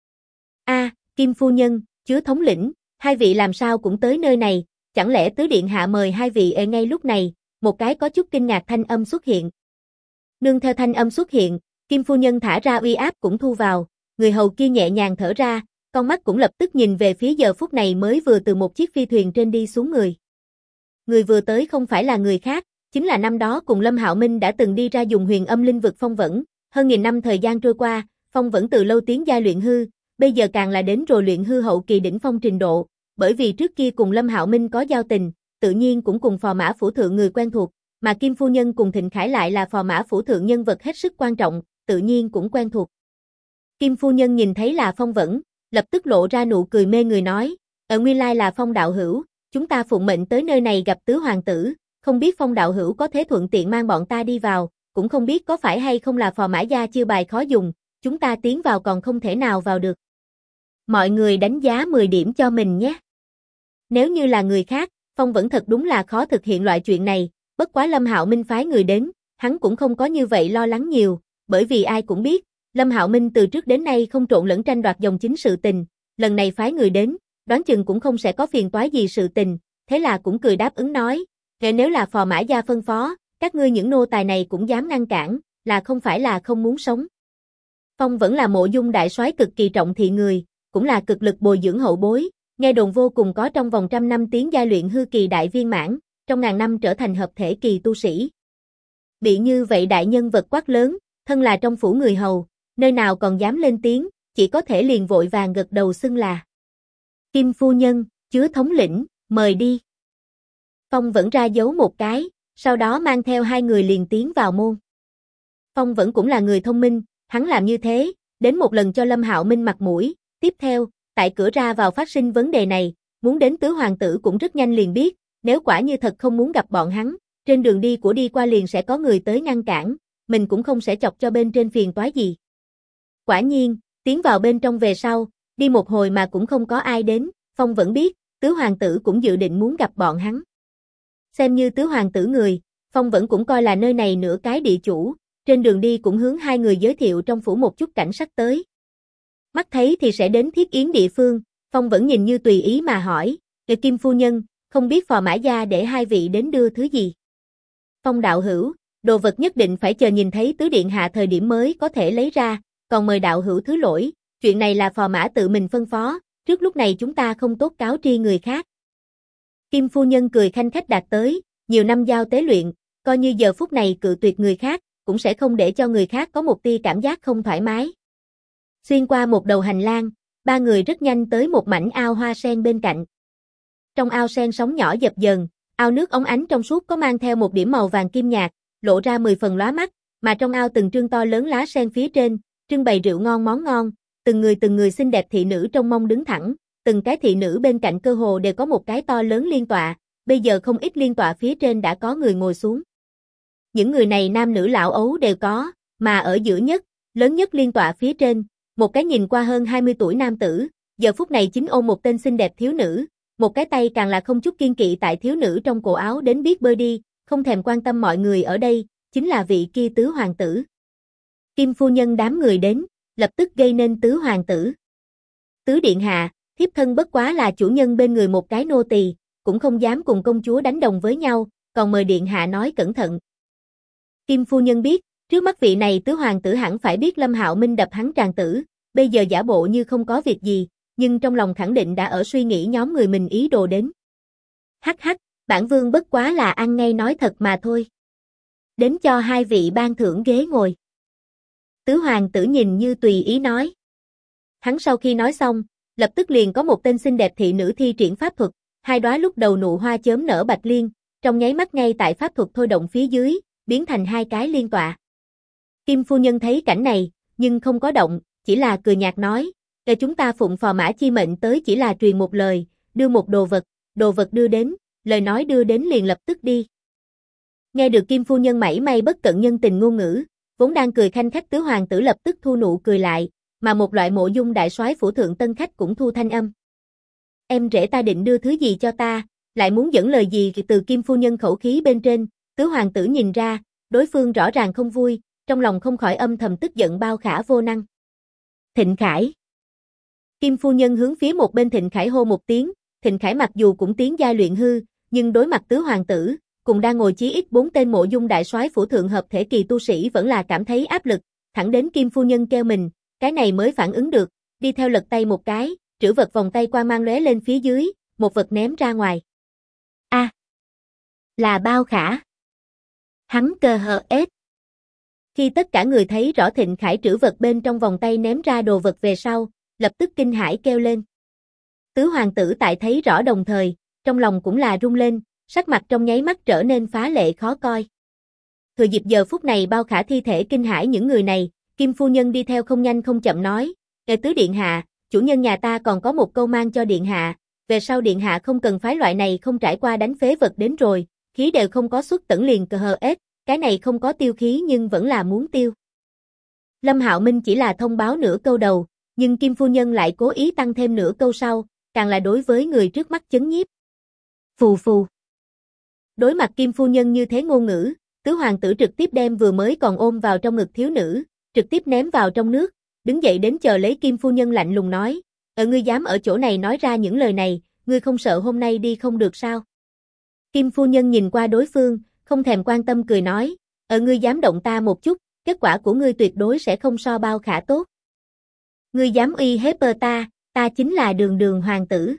A, Kim Phu Nhân, chứa thống lĩnh, hai vị làm sao cũng tới nơi này, chẳng lẽ tứ điện hạ mời hai vị ở ngay lúc này, một cái có chút kinh ngạc thanh âm xuất hiện. Nương theo thanh âm xuất hiện, Kim Phu Nhân thả ra uy áp cũng thu vào, người hầu kia nhẹ nhàng thở ra, con mắt cũng lập tức nhìn về phía giờ phút này mới vừa từ một chiếc phi thuyền trên đi xuống người. Người vừa tới không phải là người khác, chính là năm đó cùng Lâm Hạo Minh đã từng đi ra dùng huyền âm linh vực Phong Vẫn, hơn nghìn năm thời gian trôi qua, Phong Vẫn từ lâu tiến giai luyện hư, bây giờ càng là đến rồi luyện hư hậu kỳ đỉnh phong trình độ, bởi vì trước kia cùng Lâm Hạo Minh có giao tình, tự nhiên cũng cùng Phò Mã phủ thượng người quen thuộc, mà Kim Phu Nhân cùng Thịnh Khải lại là Phò Mã phủ thượng nhân vật hết sức quan trọng, tự nhiên cũng quen thuộc. Kim Phu Nhân nhìn thấy là Phong Vẫn, lập tức lộ ra nụ cười mê người nói, ở nguyên lai là Phong đạo hữu, chúng ta phụng mệnh tới nơi này gặp tứ hoàng tử, không biết Phong đạo hữu có thể thuận tiện mang bọn ta đi vào, cũng không biết có phải hay không là Phò Mã gia chiêu bài khó dùng, chúng ta tiến vào còn không thể nào vào được. Mọi người đánh giá 10 điểm cho mình nhé. Nếu như là người khác, Phong Vẫn thật đúng là khó thực hiện loại chuyện này, bất quá Lâm Hạo Minh phái người đến, hắn cũng không có như vậy lo lắng nhiều, bởi vì ai cũng biết, Lâm Hạo Minh từ trước đến nay không trộn lẫn tranh đoạt dòng chính sự tình, lần này phái người đến, đoán chừng cũng không sẽ có phiền toái gì sự tình, thế là cũng cười đáp ứng nói, nếu là Phò Mã gia phân phó, các ngươi những nô tài này cũng dám ngăn cản, là không phải là không muốn sống. Phong Vẫn là Mộ Dung đại soái cực kỳ trọng thị người, cũng là cực lực bồi dưỡng hậu bối, nghe đồn vô cùng có trong vòng trăm năm tiến giai luyện hư kỳ đại viên mãn, trong ngàn năm trở thành hợp thể kỳ tu sĩ. Bị như vậy đại nhân vật quát lớn, thân là trong phủ người hầu, nơi nào còn dám lên tiếng, chỉ có thể liền vội vàng gật đầu xưng là Kim Phu Nhân, chứa thống lĩnh, mời đi. Phong Vẫn ra dấu một cái, sau đó mang theo hai người liền tiến vào môn. Phong vẫn cũng là người thông minh, hắn làm như thế, đến một lần cho Lâm Hạo Minh mặt mũi, tiếp theo, tại cửa ra vào phát sinh vấn đề này, muốn đến tứ hoàng tử cũng rất nhanh liền biết, nếu quả như thật không muốn gặp bọn hắn, trên đường đi của đi qua liền sẽ có người tới ngăn cản, mình cũng không sẽ chọc cho bên trên phiền toái gì. Quả nhiên, tiến vào bên trong về sau, đi một hồi mà cũng không có ai đến, Phong vẫn biết, tứ hoàng tử cũng dự định muốn gặp bọn hắn. Xem như tứ hoàng tử người, Phong vẫn cũng coi là nơi này nửa cái địa chủ, trên đường đi cũng hướng hai người giới thiệu trong phủ một chút cảnh sắc tới. Mắt thấy thì sẽ đến Thiết Yến địa phương, Phong vẫn nhìn như tùy ý mà hỏi, Kim phu nhân, không biết phò mã gia để hai vị đến đưa thứ gì? Phong đạo hữu, đồ vật nhất định phải chờ nhìn thấy tứ điện hạ thời điểm mới có thể lấy ra, còn mời đạo hữu thứ lỗi, chuyện này là phò mã tự mình phân phó, trước lúc này chúng ta không tốt cáo tri người khác. Kim phu nhân cười khanh khách đạt tới, nhiều năm giao tế luyện, coi như giờ phút này cự tuyệt người khác, cũng sẽ không để cho người khác có một tia cảm giác không thoải mái. Xuyên qua một đầu hành lang, ba người rất nhanh tới một mảnh ao hoa sen bên cạnh. Trong ao sen sóng nhỏ dập dờn, ao nước óng ánh trong suốt có mang theo một điểm màu vàng kim nhạt, lộ ra 10 phần lóa mắt, mà trong ao từng trương to lớn lá sen phía trên, trưng bày rượu ngon món ngon, từng người xinh đẹp thị nữ trông mong đứng thẳng, từng cái thị nữ bên cạnh cơ hồ đều có một cái to lớn liên tọa, bây giờ không ít liên tọa phía trên đã có người ngồi xuống. Những người này nam nữ lão ấu đều có, mà ở giữa nhất, lớn nhất liên tọa phía trên, một cái nhìn qua hơn 20 tuổi nam tử, giờ phút này chính ôm một tên xinh đẹp thiếu nữ, một cái tay càng là không chút kiên kỵ tại thiếu nữ trong cổ áo đến biết bơi đi, không thèm quan tâm mọi người ở đây, chính là vị kia tứ hoàng tử. Kim phu nhân đám người đến, lập tức gây nên tứ hoàng tử. Tứ điện hạ, thiếp thân bất quá là chủ nhân bên người một cái nô tỳ, cũng không dám cùng công chúa đánh đồng với nhau, còn mời điện hạ nói cẩn thận. Kim phu nhân biết, trước mắt vị này tứ hoàng tử hẳn phải biết Lâm Hạo Minh đập hắn tràng tử, bây giờ giả bộ như không có việc gì, nhưng trong lòng khẳng định đã ở suy nghĩ nhóm người mình ý đồ đến. Hắc hắc, bản vương bất quá là ăn ngay nói thật mà thôi. Đến cho hai vị ban thưởng ghế ngồi. Tứ hoàng tử nhìn như tùy ý nói. Hắn sau khi nói xong, lập tức liền có một tên xinh đẹp thị nữ thi triển pháp thuật, hai đóa lúc đầu nụ hoa chớm nở bạch liên, trong nháy mắt ngay tại pháp thuật thôi động phía dưới, biến thành hai cái liên tọa. Kim phu nhân thấy cảnh này, nhưng không có động, chỉ là cười nhạt nói, chúng ta phụng phò mã chi mệnh tới chỉ là truyền một lời, đưa một đồ vật đưa đến, lời nói đưa đến liền lập tức đi. Nghe được Kim phu nhân mảy may bất cận nhân tình ngôn ngữ, vốn đang cười khanh khách tứ hoàng tử lập tức thu nụ cười lại, mà một loại mộ dung đại soái phủ thượng tân khách cũng thu thanh âm. Em rể ta định đưa thứ gì cho ta, lại muốn dẫn lời gì từ Kim phu nhân khẩu khí bên trên, tứ hoàng tử nhìn ra, đối phương rõ ràng không vui, trong lòng không khỏi âm thầm tức giận bao khả vô năng. Thịnh Khải. Kim phu nhân hướng phía một bên Thịnh Khải hô một tiếng, Thịnh Khải mặc dù cũng tiến giai luyện hư, nhưng đối mặt tứ hoàng tử, cùng đang ngồi chí ít 4 tên mộ dung đại soái phủ thượng hợp thể kỳ tu sĩ vẫn là cảm thấy áp lực, thẳng đến Kim phu nhân kêu mình, cái này mới phản ứng được, đi theo lật tay một cái, trữ vật vòng tay qua mang lóe lên phía dưới, một vật ném ra ngoài. A, là Bao Khả. Hắn cơ hờ ết. Khi tất cả người thấy rõ Thịnh Khải trữ vật bên trong vòng tay ném ra đồ vật về sau, lập tức kinh hãi kêu lên. Tứ hoàng tử tại thấy rõ đồng thời, trong lòng cũng là rung lên, sắc mặt trong nháy mắt trở nên phá lệ khó coi. Thừa dịp giờ phút này Bao Khả thi thể kinh hãi những người này, Kim phu nhân đi theo không nhanh không chậm nói, tứ điện hạ, chủ nhân nhà ta còn có một câu mang cho điện hạ, về sau điện hạ không cần phái loại này không trải qua đánh phế vật đến rồi, khí đều không có xuất tẩn liền cờ hờ ết, cái này không có tiêu khí nhưng vẫn là muốn tiêu. Lâm Hạo Minh chỉ là thông báo nửa câu đầu, nhưng Kim phu nhân lại cố ý tăng thêm nửa câu sau, càng là đối với người trước mắt chấn nhiếp. Phù phù. Đối mặt Kim phu nhân như thế ngôn ngữ, tứ hoàng tử trực tiếp đem vừa mới còn ôm vào trong ngực thiếu nữ, trực tiếp ném vào trong nước, đứng dậy đến chờ lấy Kim phu nhân lạnh lùng nói, ngươi dám ở chỗ này nói ra những lời này, ngươi không sợ hôm nay đi không được sao? Kim phu nhân nhìn qua đối phương, không thèm quan tâm cười nói, ngươi dám động ta một chút, kết quả của ngươi tuyệt đối sẽ không so Bao Khả tốt. Ngươi dám uy hiếp ta, ta chính là Đường Đường hoàng tử.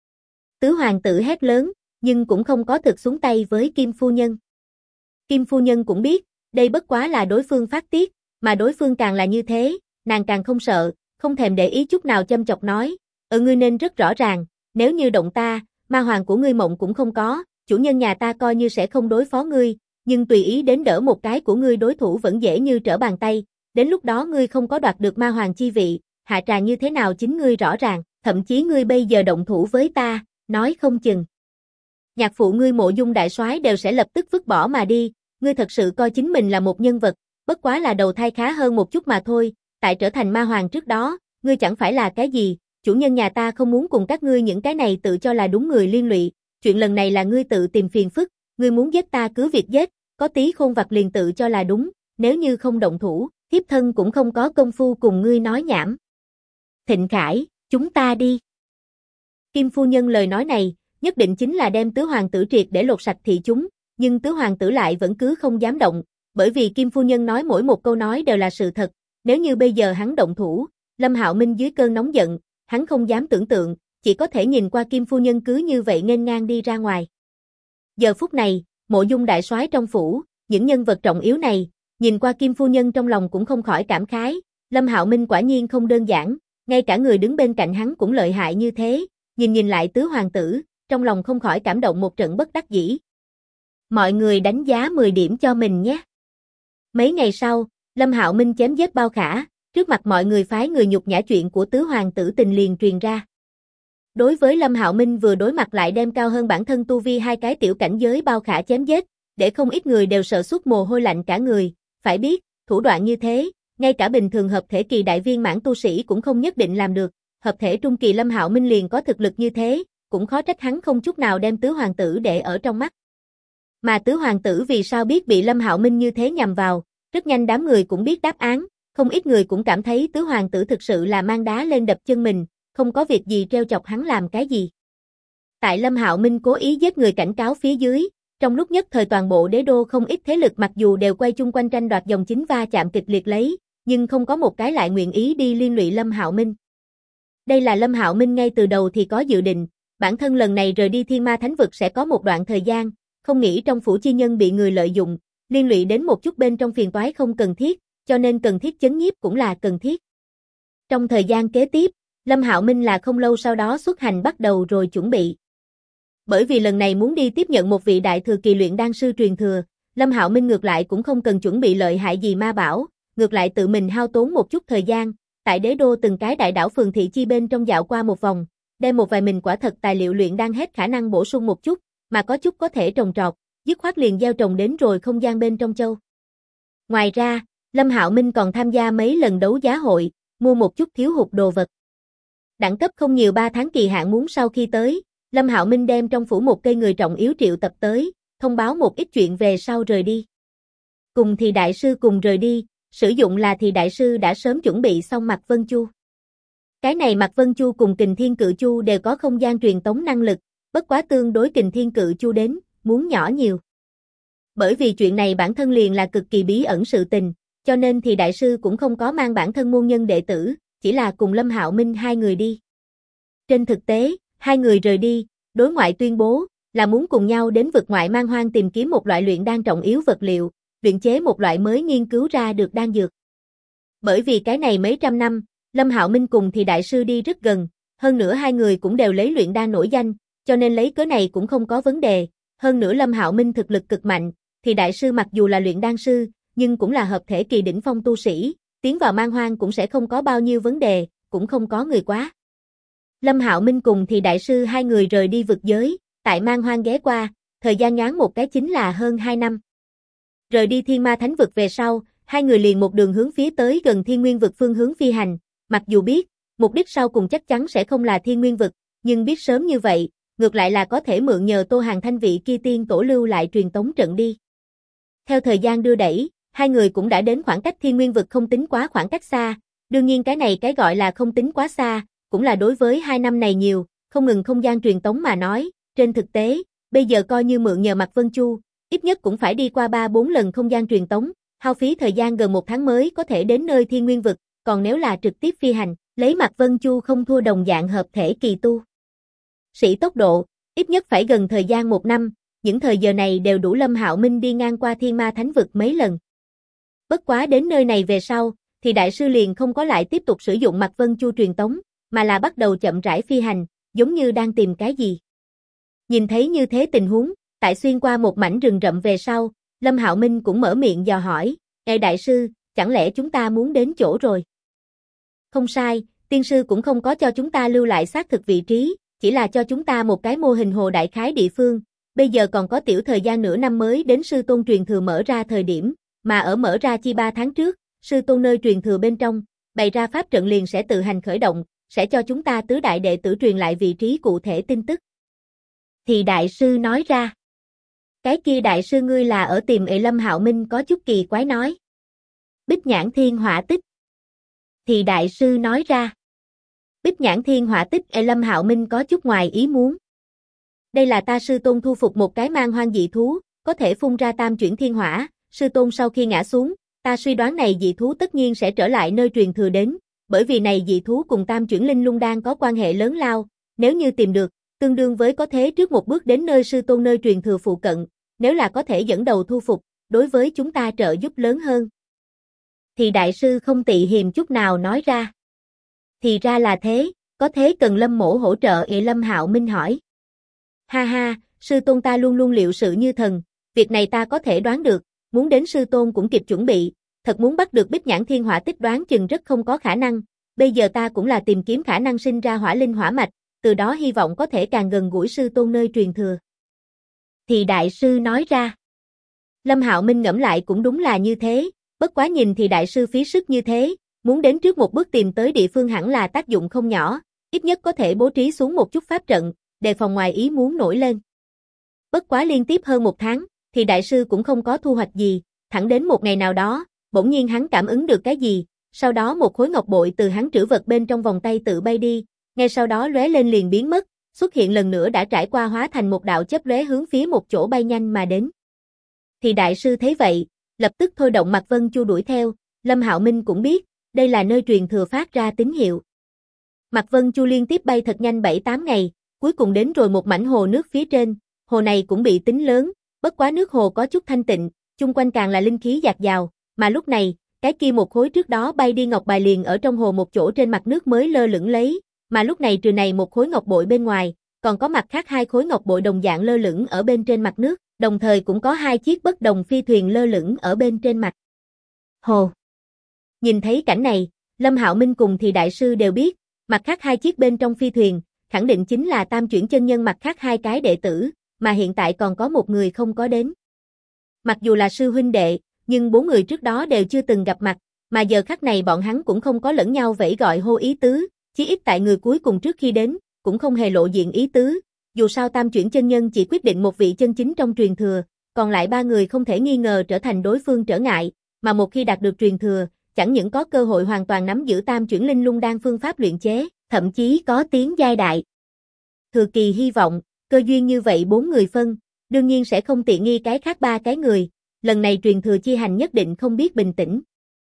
Tứ hoàng tử hét lớn, nhưng cũng không có thực xuống tay với Kim phu nhân. Kim phu nhân cũng biết, đây bất quá là đối phương phát tiết, mà đối phương càng là như thế, nàng càng không sợ, không thèm để ý chút nào châm chọc nói, ngươi nên rất rõ ràng, nếu như động ta, ma hoàng của ngươi mộng cũng không có, chủ nhân nhà ta coi như sẽ không đối phó ngươi, nhưng tùy ý đến đỡ một cái của ngươi đối thủ vẫn dễ như trở bàn tay, đến lúc đó ngươi không có đoạt được ma hoàng chi vị, hạ tràng như thế nào chính ngươi rõ ràng, thậm chí ngươi bây giờ động thủ với ta, nói không chừng. Nhạc phụ ngươi Mộ Dung đại soái đều sẽ lập tức vứt bỏ mà đi, ngươi thật sự coi chính mình là một nhân vật, bất quá là đầu thai khá hơn một chút mà thôi, tại trở thành ma hoàng trước đó, ngươi chẳng phải là cái gì, chủ nhân nhà ta không muốn cùng các ngươi những cái này tự cho là đúng người liên lụy, chuyện lần này là ngươi tự tìm phiền phức, ngươi muốn giết ta cứ việc giết, có tí khôn vặt liền tự cho là đúng, nếu như không động thủ, thiếp thân cũng không có công phu cùng ngươi nói nhảm. Thịnh Khải, chúng ta đi. Kim phu nhân lời nói này, nhất định chính là đem tứ hoàng tử triệt để lột sạch thị chúng, nhưng tứ hoàng tử lại vẫn cứ không dám động, bởi vì Kim phu nhân nói mỗi một câu nói đều là sự thật, nếu như bây giờ hắn động thủ, Lâm Hạo Minh dưới cơn nóng giận, hắn không dám tưởng tượng, chỉ có thể nhìn qua Kim phu nhân cứ như vậy nghênh ngang đi ra ngoài. Giờ phút này, Mộ Dung đại soái trong phủ, những nhân vật trọng yếu này, nhìn qua Kim phu nhân trong lòng cũng không khỏi cảm khái, Lâm Hạo Minh quả nhiên không đơn giản, ngay cả người đứng bên cạnh hắn cũng lợi hại như thế, nhìn lại tứ hoàng tử, trong lòng không khỏi cảm động một trận bất đắc dĩ. Mọi người đánh giá 10 điểm cho mình nhé. Mấy ngày sau, Lâm Hạo Minh chém giết Bao Khả, trước mặt mọi người phái người nhục nhã chuyện của tứ hoàng tử tình liền truyền ra. Đối với Lâm Hạo Minh vừa đối mặt lại đem cao hơn bản thân tu vi hai cái tiểu cảnh giới Bao Khả chém giết, để không ít người đều sợ xuất mồ hôi lạnh cả người, phải biết, thủ đoạn như thế, ngay cả bình thường hợp thể kỳ đại viên mãn tu sĩ cũng không nhất định làm được, hợp thể trung kỳ Lâm Hạo Minh liền có thực lực như thế, cũng khó trách hắn không chút nào đem tứ hoàng tử để ở trong mắt. Mà tứ hoàng tử vì sao biết bị Lâm Hạo Minh như thế nhằm vào, rất nhanh đám người cũng biết đáp án, không ít người cũng cảm thấy tứ hoàng tử thực sự là mang đá lên đập chân mình, không có việc gì treo chọc hắn làm cái gì. Tại Lâm Hạo Minh cố ý giết người cảnh cáo phía dưới, trong lúc nhất thời toàn bộ đế đô không ít thế lực mặc dù đều quay chung quanh tranh đoạt dòng chính va chạm kịch liệt lấy, nhưng không có một cái lại nguyện ý đi liên lụy Lâm Hạo Minh. Đây là Lâm Hạo Minh ngay từ đầu thì có dự định, bản thân lần này rời đi Thiên Ma Thánh Vực sẽ có một đoạn thời gian, không nghĩ trong phủ chi nhân bị người lợi dụng, liên lụy đến một chút bên trong phiền toái không cần thiết, cho nên cần thiết chấn nhiếp cũng là cần thiết. Trong thời gian kế tiếp, Lâm Hạo Minh là không lâu sau đó xuất hành bắt đầu rồi chuẩn bị. Bởi vì lần này muốn đi tiếp nhận một vị đại thừa kỳ luyện đan sư truyền thừa, Lâm Hạo Minh ngược lại cũng không cần chuẩn bị lợi hại gì ma bảo, ngược lại tự mình hao tốn một chút thời gian, tại đế đô từng cái đại đảo phường thị chi bên trong dạo qua một vòng, đem một vài mình quả thật tài liệu luyện đan hết khả năng bổ sung một chút, mà có chút có thể trồng trọt, dứt khoát liền gieo trồng đến rồi không gian bên trong châu. Ngoài ra, Lâm Hạo Minh còn tham gia mấy lần đấu giá hội, mua một chút thiếu hụt đồ vật. Đẳng cấp không nhiều 3 tháng kỳ hạn muốn sau khi tới, Lâm Hạo Minh đem trong phủ một cây người trọng yếu triệu tập tới, thông báo một ít chuyện về sau rời đi. Cùng thì đại sư cùng rời đi, sử dụng là thì đại sư đã sớm chuẩn bị xong Mạc Vân Chu. Cái này Mạc Vân Chu cùng Kình Thiên Cự Chu đều có không gian truyền tống năng lực, bất quá tương đối Kình Thiên Cự Chu đến, muốn nhỏ nhiều. Bởi vì chuyện này bản thân liền là cực kỳ bí ẩn sự tình, cho nên thì đại sư cũng không có mang bản thân môn nhân đệ tử, chỉ là cùng Lâm Hạo Minh hai người đi. Trên thực tế, hai người rời đi, đối ngoại tuyên bố là muốn cùng nhau đến vực ngoại man hoang tìm kiếm một loại luyện đan trọng yếu vật liệu, luyện chế một loại mới nghiên cứu ra được đan dược. Bởi vì cái này mấy trăm năm, Lâm Hạo Minh cùng thì đại sư đi rất gần, hơn nữa hai người cũng đều lấy luyện đan nổi danh, cho nên lấy cớ này cũng không có vấn đề, hơn nữa Lâm Hạo Minh thực lực cực mạnh, thì đại sư mặc dù là luyện đan sư, nhưng cũng là hợp thể kỳ đỉnh phong tu sĩ, tiến vào man hoang cũng sẽ không có bao nhiêu vấn đề, cũng không có người quá. Lâm Hạo Minh cùng thì đại sư hai người rời đi vực giới, tại man hoang ghé qua, thời gian ngắn một cái chính là hơn 2 năm. Rời đi Thiên Ma Thánh Vực về sau, hai người liền một đường hướng phía tới gần Thiên Nguyên Vực phương hướng phi hành, mặc dù biết, mục đích sau cùng chắc chắn sẽ không là Thiên Nguyên Vực, nhưng biết sớm như vậy, ngược lại là có thể mượn nhờ Tô Hàn Thanh vị kia tiên tổ lưu lại truyền tống trận đi. Theo thời gian đưa đẩy, hai người cũng đã đến khoảng cách Thiên Nguyên Vực không tính quá khoảng cách xa, đương nhiên cái này cái gọi là không tính quá xa, cũng là đối với 2 năm này nhiều, không ngừng không gian truyền tống mà nói, trên thực tế, bây giờ coi như mượn nhờ Mạc Vân Chu, ít nhất cũng phải đi qua 3-4 lần không gian truyền tống, hao phí thời gian gần 1 tháng mới có thể đến nơi Thiên Nguyên Vực, còn nếu là trực tiếp phi hành, lấy Mạc Vân Chu không thua đồng dạng hợp thể kỳ tu sĩ tốc độ, ít nhất phải gần thời gian 1 năm, những thời giờ này đều đủ Lâm Hạo Minh đi ngang qua Thiên Ma Thánh Vực mấy lần. Bất quá đến nơi này về sau, thì đại sư liền không có lại tiếp tục sử dụng Mạc Vân Chu truyền tống, mà là bắt đầu chậm rãi phi hành, giống như đang tìm cái gì. Nhìn thấy như thế tình huống, Tại xuyên qua một mảnh rừng rậm về sau, Lâm Hạo Minh cũng mở miệng dò hỏi, "Ê đại sư, chẳng lẽ chúng ta muốn đến chỗ rồi?" "Không sai, tiên sư cũng không có cho chúng ta lưu lại xác thực vị trí, chỉ là cho chúng ta một cái mô hình hồ đại khái địa phương, bây giờ còn có tiểu thời gian nửa năm mới đến sư tôn truyền thừa mở ra thời điểm, mà ở mở ra chi 3 tháng trước, sư tôn nơi truyền thừa bên trong, bày ra pháp trận liền sẽ tự hành khởi động, sẽ cho chúng ta tứ đại đệ tử truyền lại vị trí cụ thể tin tức." Thì đại sư nói ra. "Cái kia đại sư ngươi là ở tìm Lâm Hạo Minh có chút kỳ quái nói. "Bích Nhãn Thiên Hỏa Tích." Thì đại sư nói ra. Bích Nhãn Thiên Hỏa Tích. Lâm Hạo Minh có chút ngoài ý muốn. "Đây là ta sư tôn thu phục một cái mang hoang dị thú, có thể phun ra tam chuyển thiên hỏa, sư tôn sau khi ngã xuống, ta suy đoán này dị thú tất nhiên sẽ trở lại nơi truyền thừa đến, bởi vì này dị thú cùng tam chuyển linh lung đan có quan hệ lớn lao, nếu như tìm được, tương đương với có thế trước một bước đến nơi sư tôn nơi truyền thừa phụ cận, nếu là có thể dẫn đầu thu phục, đối với chúng ta trợ giúp lớn hơn." Thì đại sư không tị hiềm chút nào nói ra. "Thì ra là thế, có thế cần Lâm mỗ hỗ trợ?" Lâm Hạo Minh hỏi. "Ha ha, sư tôn ta luôn luôn liệu sự như thần, việc này ta có thể đoán được, muốn đến sư tôn cũng kịp chuẩn bị, thật muốn bắt được Bích Nhãn Thiên Hỏa Tích đoán chừng rất không có khả năng, bây giờ ta cũng là tìm kiếm khả năng sinh ra hỏa linh hỏa mạch, từ đó hy vọng có thể càng gần gũi sư tôn nơi truyền thừa." Thì đại sư nói ra. Lâm Hạo Minh ngẫm lại cũng đúng là như thế, bất quá nhìn thì đại sư phí sức như thế, muốn đến trước một bước tìm tới địa phương hẳn là tác dụng không nhỏ, ít nhất có thể bố trí xuống một chút pháp trận, đề phòng ngoài ý muốn nổi lên. Bất quá liên tiếp hơn 1 tháng, thì đại sư cũng không có thu hoạch gì, thẳng đến một ngày nào đó, bỗng nhiên hắn cảm ứng được cái gì, sau đó một khối ngọc bội từ hắn trữ vật bên trong vòng tay tự bay đi, ngay sau đó lóe lên liền biến mất, xuất hiện lần nữa đã trải qua hóa thành một đạo chớp lóe hướng phía một chỗ bay nhanh mà đến. Thì đại sư thấy vậy, lập tức thôi động Mạc Vân Chu đuổi theo, Lâm Hạo Minh cũng biết, đây là nơi truyền thừa phát ra tín hiệu. Mạc Vân Chu liên tiếp bay thật nhanh 7-8 ngày, cuối cùng đến rồi một mảnh hồ nước phía trên, hồ này cũng bị tính lớn, bất quá nước hồ có chút thanh tịnh, chung quanh càng là linh khí dạt dào, mà lúc này, cái kia một khối trước đó bay đi ngọc bài liền ở trong hồ một chỗ trên mặt nước mới lơ lửng lấy, mà lúc này trừ này một khối ngọc bội bên ngoài, còn có mặt khác 2 khối ngọc bội đồng dạng lơ lửng ở bên trên mặt nước, đồng thời cũng có 2 chiếc bất đồng phi thuyền lơ lửng ở bên trên mặt hồ. Nhìn thấy cảnh này, Lâm Hạo Minh cùng thì đại sư đều biết, mặt khác 2 chiếc bên trong phi thuyền, khẳng định chính là tam chuyển chân nhân mặt khác 2 cái đệ tử, mà hiện tại còn có một người không có đến. Mặc dù là sư huynh đệ, nhưng 4 người trước đó đều chưa từng gặp mặt, mà giờ khắc này bọn hắn cũng không có lẫn nhau vẫy gọi hô ý tứ, chí ít tại người cuối cùng trước khi đến, cũng không hề lộ diện ý tứ, dù sao tam chuyển chân nhân chỉ quyết định một vị chân chính trong truyền thừa, còn lại 3 người không thể nghi ngờ trở thành đối phương trở ngại, mà một khi đạt được truyền thừa, chẳng những có cơ hội hoàn toàn nắm giữ tam chuyển linh lung đan phương pháp luyện chế, thậm chí có tiếng giai đại. Thừa kỳ hy vọng, cơ duyên như vậy 4 người phân, đương nhiên sẽ không tiện nghi cái khác 3 cái người, lần này truyền thừa chi hành nhất định không biết bình tĩnh.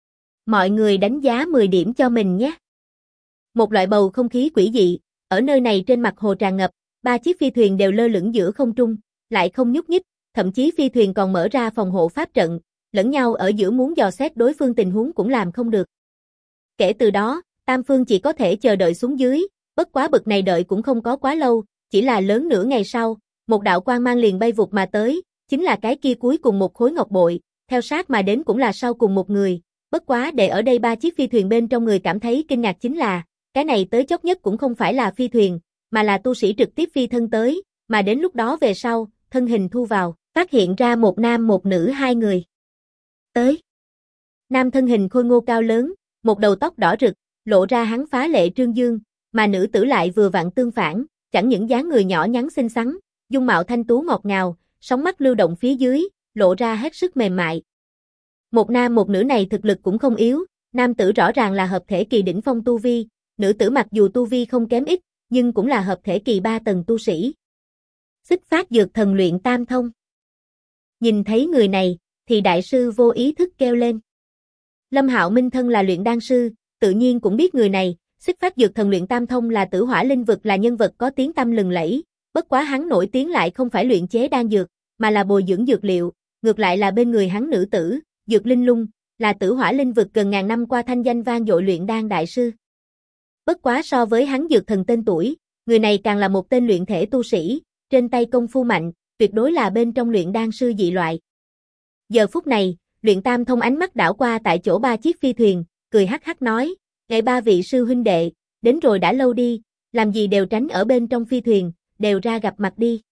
Mọi người đánh giá 10 điểm cho mình nhé. Một loại bầu không khí quỷ dị, ở nơi này trên mặt hồ tràn ngập, 3 chiếc phi thuyền đều lơ lửng giữa không trung, lại không nhúc nhích, thậm chí phi thuyền còn mở ra phòng hộ pháp trận, lẫn nhau ở giữa muốn dò xét đối phương tình huống cũng làm không được. Kể từ đó, tam phương chỉ có thể chờ đợi xuống dưới, bất quá bực này đợi cũng không có quá lâu, chỉ là lớn nửa ngày sau, một đạo quang mang liền bay vụt mà tới, chính là cái kia cuối cùng một khối ngọc bội, theo sát mà đến cũng là sau cùng một người, bất quá để ở đây 3 chiếc phi thuyền bên trong người cảm thấy kinh ngạc chính là, cái này tới chốc nhất cũng không phải là phi thuyền, mà là tu sĩ trực tiếp phi thân tới, mà đến lúc đó về sau, thân hình thu vào, phát hiện ra một nam một nữ 2 người. Tới. Nam thân hình khôi ngô cao lớn, một đầu tóc đỏ rực, lộ ra hắn phá lệ trương dương, mà nữ tử lại vừa vặn tương phản, chẳng những dáng người nhỏ nhắn xinh xắn, dung mạo thanh tú ngọt ngào, sóng mắt lưu động phía dưới, lộ ra hết sức mềm mại. Một nam một nữ này thực lực cũng không yếu, nam tử rõ ràng là hợp thể kỳ đỉnh phong tu vi, nữ tử mặc dù tu vi không kém ít, nhưng cũng là hợp thể kỳ 3 tầng tu sĩ. Xích phát dược thần luyện tam thông. Nhìn thấy người này, thì đại sư vô ý thức kêu lên. Lâm Hạo Minh thân là luyện đan sư, tự nhiên cũng biết người này, xích phát dược thần luyện tam thông là tử hỏa linh vực là nhân vật có tiếng tăm lừng lẫy, bất quá hắn nổi tiếng lại không phải luyện chế đan dược, mà là bồi dưỡng dược liệu, ngược lại là bên người hắn nữ tử, Dược Linh Lung, là tử hỏa linh vực gần ngàn năm qua thanh danh vang dội luyện đan đại sư. Bất quá so với hắn dược thần tên tuổi, người này càng là một tên luyện thể tu sĩ, trên tay công phu mạnh, tuyệt đối là bên trong luyện đan sư dị loại. Giờ phút này, Luyện Tam Thông ánh mắt đảo qua tại chỗ ba chiếc phi thuyền, cười hắc hắc nói, "Ngài ba vị sư huynh đệ, đến rồi đã lâu đi, làm gì đều tránh ở bên trong phi thuyền, đều ra gặp mặt đi."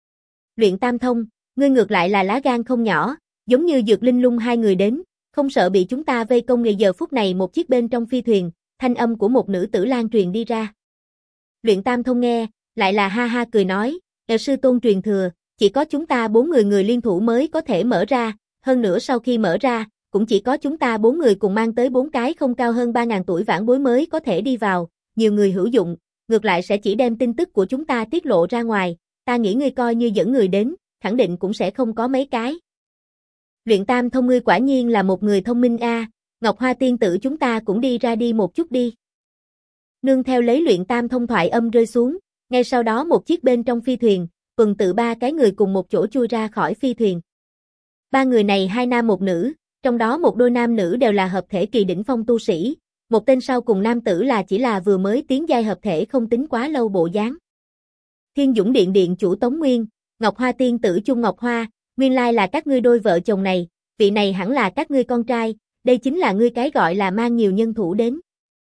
Luyện Tam Thông, ngươi ngược lại là lá gan không nhỏ, giống như Dược Linh Lung hai người đến, không sợ bị chúng ta vây công. Ngày giờ phút này một chiếc bên trong phi thuyền, thanh âm của một nữ tử lan truyền đi ra. Luyện Tam Thông nghe, lại là ha ha cười nói, sư tôn truyền thừa, chỉ có chúng ta 4 người liên thủ mới có thể mở ra, hơn nữa sau khi mở ra, cũng chỉ có chúng ta 4 người cùng mang tới 4 cái không cao hơn 3.000 tuổi vãn bối mới có thể đi vào, nhiều người hữu dụng, ngược lại sẽ chỉ đem tin tức của chúng ta tiết lộ ra ngoài, ta nghĩ ngươi coi như dẫn người đến, khẳng định cũng sẽ không có mấy cái. Luyện Tam Thông, ngươi quả nhiên là một người thông minh a, Ngọc Hoa tiên tử chúng ta cũng đi ra đi một chút đi. Nương theo lấy Luyện Tam Thông thoại âm rơi xuống, ngay sau đó một chiếc bên trong phi thuyền, tuần tự 3 cái người cùng một chỗ chui ra khỏi phi thuyền. 3 người này 2 nam 1 nữ, trong đó một đôi nam nữ đều là hợp thể kỳ đỉnh phong tu sĩ, một tên sau cùng nam tử là chỉ là vừa mới tiến giai hợp thể không tính quá lâu bộ dáng. Thiên Dũng Điện điện chủ Tống Nguyên, Ngọc Hoa tiên tử Chung Ngọc Hoa, nguyên lai là các ngươi đôi vợ chồng này, vị này hẳn là các ngươi con trai, đây chính là ngươi cái gọi là mang nhiều nhân thủ đến.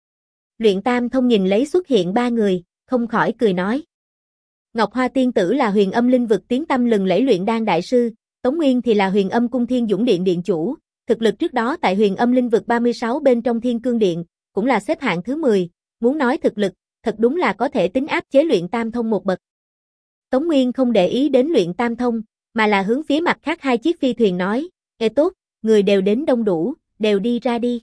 Luyện Tam Thông nhìn lấy xuất hiện 3 người, không khỏi cười nói. Ngọc Hoa tiên tử là Huyền Âm Linh vực tiếng tăm lừng lẫy luyện đan đại sư, Tống Nguyên thì là Huyền Âm cung Thiên Dũng Điện điện chủ, thực lực trước đó tại Huyền Âm Linh vực 36 bên trong Thiên Cương Điện, cũng là xếp hạng thứ 10, muốn nói thực lực, thật đúng là có thể tính áp chế Luyện Tam Thông một bậc. Tống Nguyên không để ý đến Luyện Tam Thông, mà là hướng phía mặt khác 2 chiếc phi thuyền nói, "Ê tốt, người đều đến đông đủ, đều đi ra đi."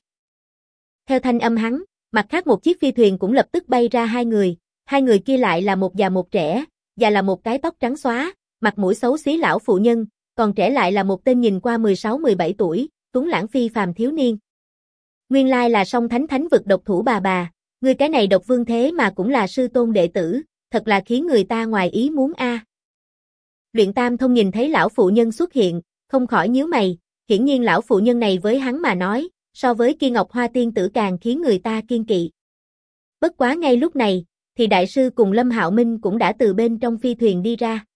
Theo thanh âm hắn, mặt khác một chiếc phi thuyền cũng lập tức bay ra 2 người kia lại là một già một trẻ, già là một cái tóc trắng xóa, mặt mũi xấu xí lão phụ nhân, còn trẻ lại là một tên nhìn qua 16-17 tuổi, tuấn lãng phi phàm thiếu niên. Nguyên lai là Song Thánh Thánh vực độc thủ bà, ngươi cái này độc vương thế mà cũng là sư tôn đệ tử, thật là khiến người ta ngoài ý muốn a. Luyện Tam Thông nhìn thấy lão phụ nhân xuất hiện, không khỏi nhíu mày, hiển nhiên lão phụ nhân này với hắn mà nói, so với kia Ngọc Hoa tiên tử càng khiến người ta kiêng kỵ. Bất quá ngay lúc này, thì đại sư cùng Lâm Hạo Minh cũng đã từ bên trong phi thuyền đi ra.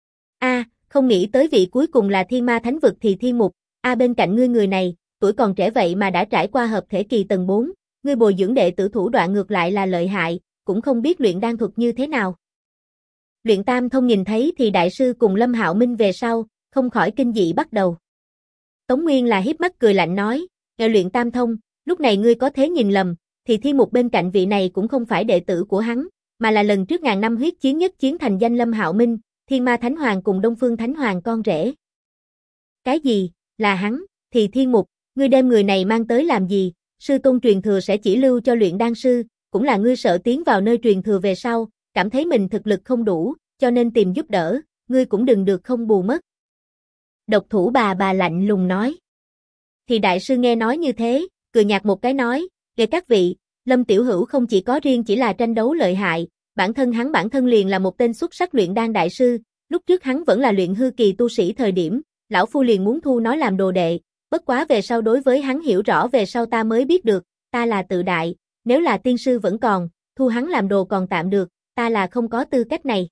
A, không nghĩ tới vị cuối cùng là Thiên Ma Thánh vực thì Thiên Mục, bên cạnh ngươi người này, tuổi còn trẻ vậy mà đã trải qua hợp thể kỳ tầng 4, ngươi bồi dưỡng đệ tử thủ đoạn ngược lại là lợi hại, cũng không biết luyện đan thuật như thế nào. Luyện Tam Thông nhìn thấy thì đại sư cùng Lâm Hạo Minh về sau, không khỏi kinh dị bắt đầu. Tống Nguyên là hiếp mắt cười lạnh nói, "Nghe Luyện Tam Thông, lúc này ngươi có thế nhìn lầm, thì Thiên Mục bên cạnh vị này cũng không phải đệ tử của hắn, mà là lần trước ngàn năm huyết chiến nhất chiến thành danh Lâm Hạo Minh, Thiên Ma Thánh Hoàng cùng Đông Phương Thánh Hoàng con rể." Cái gì, là hắn, thì Thiên Mục, ngươi đem người này mang tới làm gì, sư tôn truyền thừa sẽ chỉ lưu cho luyện đan sư, cũng là ngươi sợ tiến vào nơi truyền thừa về sau, cảm thấy mình thực lực không đủ, cho nên tìm giúp đỡ, ngươi cũng đừng được không bù mất. Độc thủ bà lạnh lùng nói. Thì đại sư nghe nói như thế, cười nhạt một cái nói, "Kể các vị, Lâm Tiểu Hữu không chỉ có riêng chỉ là tranh đấu lợi hại, bản thân liền là một tên xuất sắc luyện đan đại sư, lúc trước hắn vẫn là luyện hư kỳ tu sĩ thời điểm, lão phu liền muốn thu nói làm đồ đệ, bất quá về sau đối với hắn hiểu rõ về sau ta mới biết được, ta là tự đại, nếu là tiên sư vẫn còn, thu hắn làm đồ còn tạm được, ta là không có tư cách này."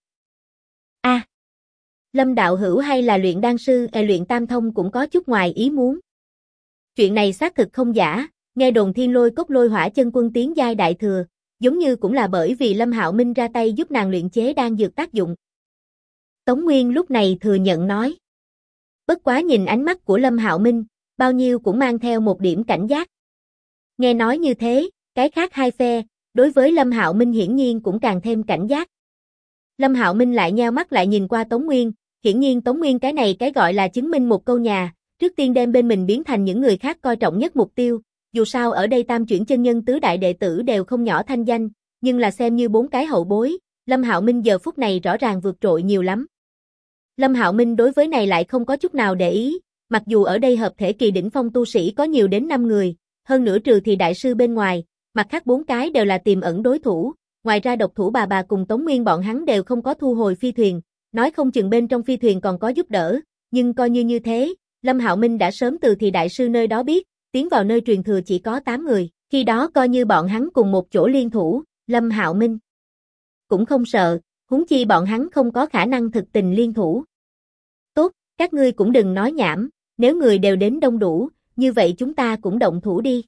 Lâm đạo hữu hay là luyện đan sư, Luyện Tam Thông cũng có chút ngoài ý muốn. Chuyện này xác thực không giả, nghe đồn Thiên Lôi Cốc Lôi Hỏa chân quân tiến giai đại thừa, giống như cũng là bởi vì Lâm Hạo Minh ra tay giúp nàng luyện chế đan dược tác dụng. Tống Nguyên lúc này thừa nhận nói. Bất quá nhìn ánh mắt của Lâm Hạo Minh, bao nhiêu cũng mang theo một điểm cảnh giác. Nghe nói như thế, cái khác 2 phe, đối với Lâm Hạo Minh hiển nhiên cũng càng thêm cảnh giác. Lâm Hạo Minh lại nheo mắt lại nhìn qua Tống Nguyên, hiển nhiên Tống Nguyên cái này cái gọi là chứng minh một câu nhà, trước tiên đem bên mình biến thành những người khác coi trọng nhất mục tiêu, dù sao ở đây Tam chuyển chân nhân tứ đại đệ tử đều không nhỏ thanh danh, nhưng là xem như 4 cái hậu bối, Lâm Hạo Minh giờ phút này rõ ràng vượt trội nhiều lắm. Lâm Hạo Minh đối với này lại không có chút nào để ý, mặc dù ở đây hợp thể kỳ đỉnh phong tu sĩ có nhiều đến 5 người, hơn nữa trừ thì đại sư bên ngoài, mặt khác 4 cái đều là tiềm ẩn đối thủ, ngoài ra độc thủ bà cùng Tống Nguyên bọn hắn đều không có thu hồi phi thuyền, nói không chừng bên trong phi thuyền còn có giúp đỡ, nhưng coi như thế, Lâm Hạo Minh đã sớm từ thì đại sư nơi đó biết, tiến vào nơi truyền thừa chỉ có 8 người, khi đó coi như bọn hắn cùng một chỗ liên thủ, Lâm Hạo Minh cũng không sợ, huống chi bọn hắn không có khả năng thực tình liên thủ. Các ngươi cũng đừng nói nhảm, nếu người đều đến đông đủ, như vậy chúng ta cũng động thủ đi.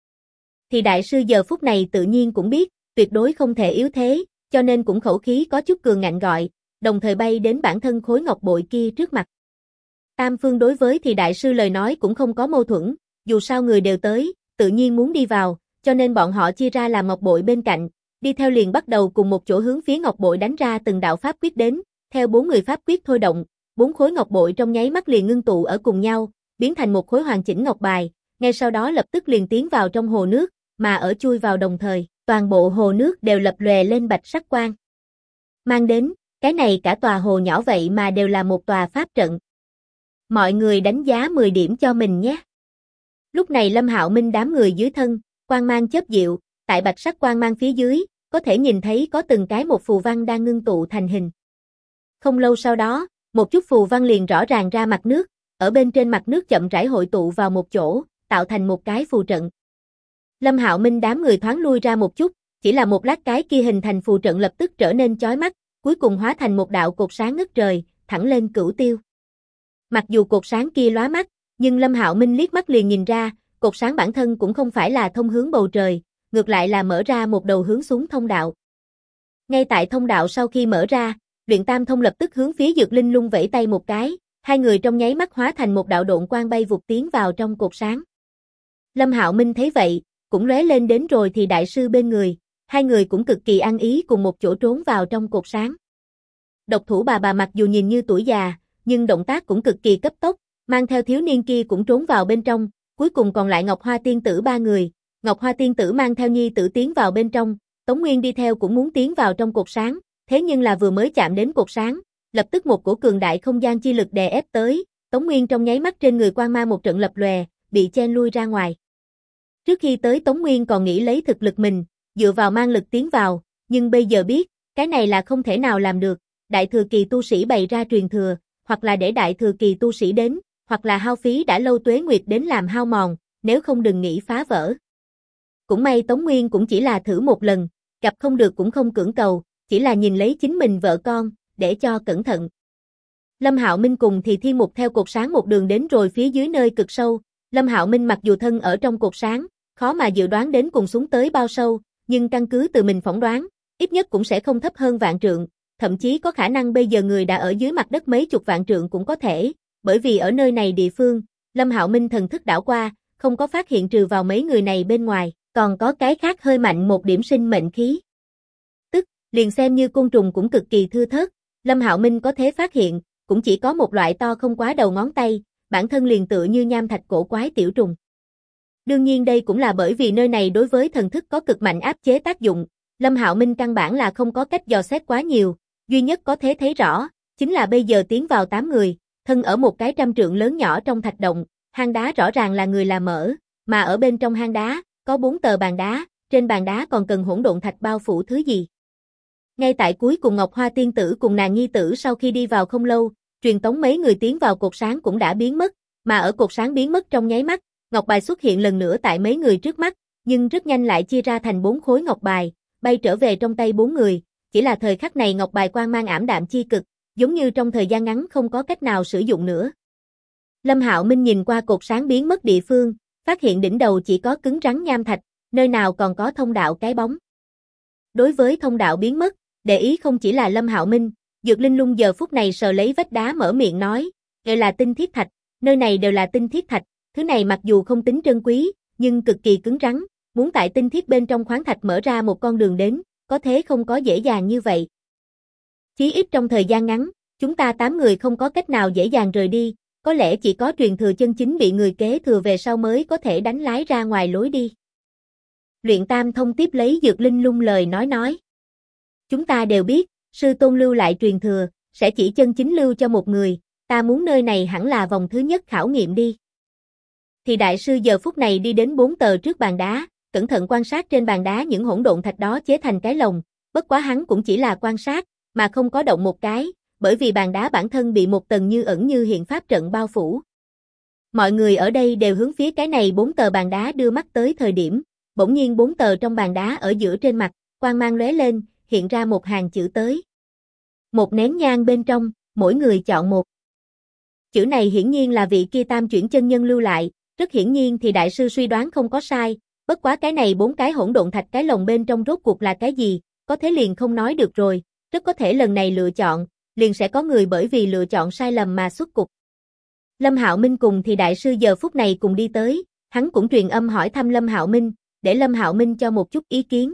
Thì đại sư giờ phút này tự nhiên cũng biết, tuyệt đối không thể yếu thế, cho nên cũng khẩu khí có chút cường ngạnh gọi, đồng thời bay đến bản thân khối ngọc bội kia trước mặt. Tam Phương đối với thì đại sư lời nói cũng không có mâu thuẫn, dù sao người đều tới, tự nhiên muốn đi vào, cho nên bọn họ chia ra làm ngọc bội bên cạnh, đi theo liền bắt đầu cùng một chỗ hướng phía ngọc bội đánh ra từng đạo pháp quyết đến, theo 4 người pháp quyết thôi động, 4 khối ngọc bội trong nháy mắt liền ngưng tụ ở cùng nhau, biến thành một khối hoàn chỉnh ngọc bài, ngay sau đó lập tức liền tiến vào trong hồ nước, mà ở chui vào đồng thời, toàn bộ hồ nước đều lập lòe lên bạch sắc quang. Mang đến, cái này cả tòa hồ nhỏ vậy mà đều là một tòa pháp trận. Mọi người đánh giá 10 điểm cho mình nhé. Lúc này Lâm Hạo Minh đám người dưới thân, quang mang chớp diệu, tại bạch sắc quang mang phía dưới, có thể nhìn thấy có từng cái một phù văn đang ngưng tụ thành hình. Không lâu sau đó, một chút phù văn liền rõ ràng ra mặt nước, ở bên trên mặt nước chậm rãi hội tụ vào một chỗ, tạo thành một cái phù trận. Lâm Hạo Minh đám người thoáng lui ra một chút, chỉ là một lát cái kia hình thành phù trận lập tức trở nên chói mắt, cuối cùng hóa thành một đạo cột sáng ngất trời, thẳng lên cửu tiêu. Mặc dù cột sáng kia lóa mắt, nhưng Lâm Hạo Minh liếc mắt liền nhìn ra, cột sáng bản thân cũng không phải là thông hướng bầu trời, ngược lại là mở ra một đầu hướng xuống thông đạo. Ngay tại thông đạo sau khi mở ra, Luyện Tam Thông lập tức hướng phía Dược Linh Lung vẫy tay một cái, hai người trong nháy mắt hóa thành một đạo độn quang bay vụt tiến vào trong cột sáng. Lâm Hạo Minh thấy vậy, cũng lóe lên đến rồi thì đại sư bên người, hai người cũng cực kỳ ăn ý cùng một chỗ trốn vào trong cột sáng. Độc thủ bà mặc dù nhìn như tuổi già, nhưng động tác cũng cực kỳ cấp tốc, mang theo thiếu niên kia cũng trốn vào bên trong, cuối cùng còn lại Ngọc Hoa Tiên Tử ba người, Ngọc Hoa Tiên Tử mang theo nhi tử tiến vào bên trong, Tống Nguyên đi theo cũng muốn tiến vào trong cột sáng, thế nhưng là vừa mới chạm đến cột sáng, lập tức một cổ cường đại không gian chi lực đè ép tới, Tống Nguyên trong nháy mắt trên người quang mang một trận lập lòe, bị chen lui ra ngoài. Trước khi tới Tống Nguyên còn nghĩ lấy thực lực mình, dựa vào mang lực tiến vào, nhưng bây giờ biết, cái này là không thể nào làm được, đại thừa kỳ tu sĩ bày ra truyền thừa, hoặc là để đại thừa kỳ tu sĩ đến, hoặc là hao phí đã lâu tuế nguyệt đến làm hao mòn, nếu không đừng nghĩ phá vỡ. Cũng may Tống Nguyên cũng chỉ là thử một lần, gặp không được cũng không cưỡng cầu, chỉ là nhìn lấy chính mình vợ con, để cho cẩn thận. Lâm Hạo Minh cùng thì Thiên Mục theo cột sáng một đường đến rồi phía dưới nơi cực sâu, Lâm Hạo Minh mặc dù thân ở trong cột sáng, khó mà dự đoán đến cùng xuống tới bao sâu, nhưng căn cứ từ mình phỏng đoán, ít nhất cũng sẽ không thấp hơn vạn trượng, thậm chí có khả năng bây giờ người đã ở dưới mặt đất mấy chục vạn trượng cũng có thể, bởi vì ở nơi này địa phương, Lâm Hạo Minh thần thức đảo qua, không có phát hiện trừ vào mấy người này bên ngoài, còn có cái khác hơi mạnh một điểm sinh mệnh khí. Tức, liền xem như côn trùng cũng cực kỳ thưa thớt, Lâm Hạo Minh có thể phát hiện, cũng chỉ có một loại to không quá đầu ngón tay, bản thân liền tựa như nham thạch cổ quái tiểu trùng. Đương nhiên đây cũng là bởi vì nơi này đối với thần thức có cực mạnh áp chế tác dụng, Lâm Hạo Minh căn bản là không có cách dò xét quá nhiều, duy nhất có thể thấy rõ, chính là bây giờ tiến vào 8 người, thân ở một cái 100 trượng lớn nhỏ trong thạch động, hang đá rõ ràng là người làm mở, mà ở bên trong hang đá, có 4 tờ bàn đá, trên bàn đá còn cần hỗn độn thạch bao phủ thứ gì. Ngay tại cuối cùng Ngọc Hoa Tiên Tử cùng nàng nhi tử sau khi đi vào không lâu, truyền tống mấy người tiến vào cột sáng cũng đã biến mất, mà ở cột sáng biến mất trong nháy mắt, ngọc bài xuất hiện lần nữa tại mấy người trước mắt, nhưng rất nhanh lại chia ra thành 4 khối ngọc bài, bay trở về trong tay 4 người, chỉ là thời khắc này ngọc bài quang mang ảm đạm chi cực, giống như trong thời gian ngắn không có cách nào sử dụng nữa. Lâm Hạo Minh nhìn qua cột sáng biến mất địa phương, phát hiện đỉnh đầu chỉ có cứng rắn nham thạch, nơi nào còn có thông đạo cái bóng. Đối với thông đạo biến mất, để ý không chỉ là Lâm Hạo Minh, Dược Linh Lung giờ phút này sờ lấy vách đá mở miệng nói, đây là tinh thiết thạch, nơi này đều là tinh thiết thạch, thứ này mặc dù không tính trân quý, nhưng cực kỳ cứng rắn, muốn tại tinh thiết bên trong khoáng thạch mở ra một con đường đến, có thế không có dễ dàng như vậy. Chí ít trong thời gian ngắn, chúng ta 8 người không có cách nào dễ dàng rời đi, có lẽ chỉ có truyền thừa chân chính bị người kế thừa về sau mới có thể đánh lái ra ngoài lối đi. Luyện Tam Thông tiếp lấy Dược Linh Lung lời nói. Chúng ta đều biết, sư tôn lưu lại truyền thừa, sẽ chỉ chân chính lưu cho một người, ta muốn nơi này hẳn là vòng thứ nhất khảo nghiệm đi. Thì đại sư giờ phút này đi đến 4 tờ trước bàn đá, cẩn thận quan sát trên bàn đá những hỗn độn thạch đó chế thành cái lồng, bất quá hắn cũng chỉ là quan sát, mà không có động một cái, bởi vì bàn đá bản thân bị một tầng như ẩn như hiện pháp trận bao phủ. Mọi người ở đây đều hướng phía cái này 4 tờ bàn đá đưa mắt tới thời điểm, bỗng nhiên 4 tờ trong bàn đá ở giữa trên mặt, quang mang lóe lên, hiện ra một hàng chữ tới. Một nén nhang bên trong, mỗi người chọn một Chữ này hiển nhiên là vị kia tam chuyển chân nhân lưu lại, rất hiển nhiên thì đại sư suy đoán không có sai, bất quá cái này 4 cái hỗn độn thạch cái lồng bên trong rốt cuộc là cái gì, có thế liền không nói được rồi, rất có thể lần này lựa chọn, liền sẽ có người bởi vì lựa chọn sai lầm mà xuất cục. Lâm Hạo Minh cùng thì đại sư giờ phút này cùng đi tới, hắn cũng truyền âm hỏi thăm Lâm Hạo Minh, để Lâm Hạo Minh cho một chút ý kiến.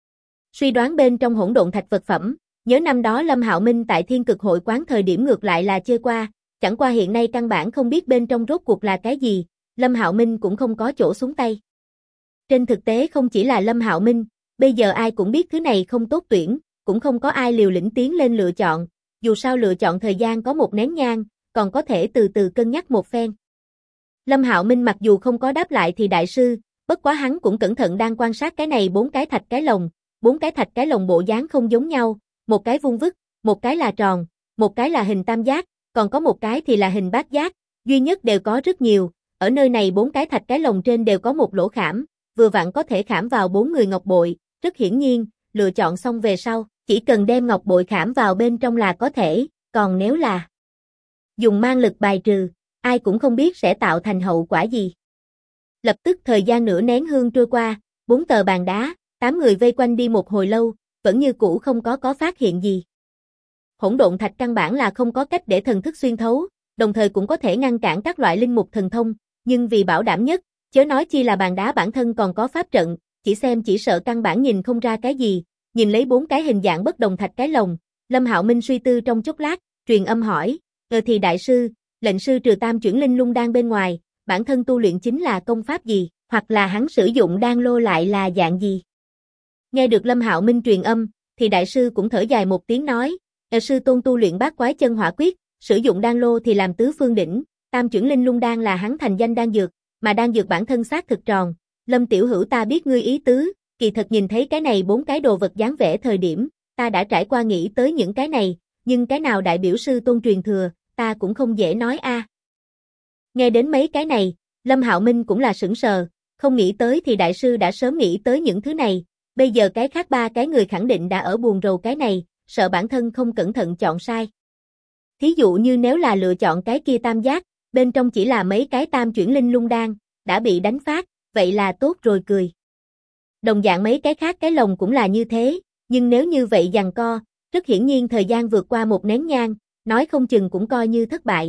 Suy đoán bên trong hỗn độn thạch vật phẩm, nhớ năm đó Lâm Hạo Minh tại Thiên Cực Hội quán thời điểm ngược lại là chơi qua, chẳng qua hiện nay căn bản không biết bên trong rốt cuộc là cái gì, Lâm Hạo Minh cũng không có chỗ xuống tay. Trên thực tế không chỉ là Lâm Hạo Minh, bây giờ ai cũng biết thứ này không tốt tuyển, cũng không có ai liều lĩnh tiến lên lựa chọn, dù sao lựa chọn thời gian có một nén nhang, còn có thể từ từ cân nhắc một phen. Lâm Hạo Minh mặc dù không có đáp lại thì đại sư, bất quá hắn cũng cẩn thận đang quan sát cái này 4 cái thạch cái lồng, 4 cái thạch cái lồng bộ dáng không giống nhau, một cái vuông vức, một cái là tròn, một cái là hình tam giác, còn có một cái thì là hình bát giác, duy nhất đều có rất nhiều, ở nơi này 4 cái thạch cái lồng trên đều có một lỗ khảm, vừa vặn có thể khảm vào 4 người ngọc bội, rất hiển nhiên, lựa chọn xong về sau, chỉ cần đem ngọc bội khảm vào bên trong là có thể, còn nếu là dùng mang lực bài trừ, ai cũng không biết sẽ tạo thành hậu quả gì. Lập tức thời gian nửa nén hương trôi qua, 4 tờ bàn đá, 8 người vây quanh đi một hồi lâu, vẫn như cũ không có phát hiện gì. Hỗn độn thạch căn bản là không có cách để thần thức xuyên thấu, đồng thời cũng có thể ngăn cản các loại linh mục thần thông, nhưng vì bảo đảm nhất, chớ nói chi là bàn đá bản thân còn có pháp trận, chỉ xem chỉ sợ căn bản nhìn không ra cái gì, nhìn lấy 4 cái hình dạng bất đồng thạch cái lồng, Lâm Hạo Minh suy tư trong chốc lát, truyền âm hỏi, thì đại sư, lệnh sư trừ tam chuyển linh lung đan bên ngoài, bản thân tu luyện chính là công pháp gì, hoặc là hắn sử dụng đan lô lại là dạng gì? Nghe được Lâm Hạo Minh truyền âm, thì đại sư cũng thở dài một tiếng nói, sư tôn tu luyện bát quái chân hỏa quyết, sử dụng đan lô thì làm tứ phương đỉnh, tam chuyển linh lung đan là hắn thành danh đan dược, mà đan dược bản thân xác thực tròn. Lâm tiểu hữu ta biết ngươi ý tứ, kỳ thật nhìn thấy cái này 4 cái đồ vật dáng vẻ thời điểm, ta đã trải qua nghĩ tới những cái này, nhưng cái nào đại biểu sư tôn truyền thừa, ta cũng không dễ nói a. Nghe đến mấy cái này, Lâm Hạo Minh cũng là sững sờ, không nghĩ tới thì đại sư đã sớm nghĩ tới những thứ này, bây giờ cái khác 3 cái người khẳng định đã ở buồn rầu cái này, sợ bản thân không cẩn thận chọn sai. Thí dụ như nếu là lựa chọn cái kia tam giác, bên trong chỉ là mấy cái tam chuyển linh lung đan, đã bị đánh phát, vậy là tốt rồi cười. Đồng dạng mấy cái khác cái lồng cũng là như thế, nhưng nếu như vậy giằng co, rất hiển nhiên thời gian vượt qua một nén nhang, nói không chừng cũng coi như thất bại.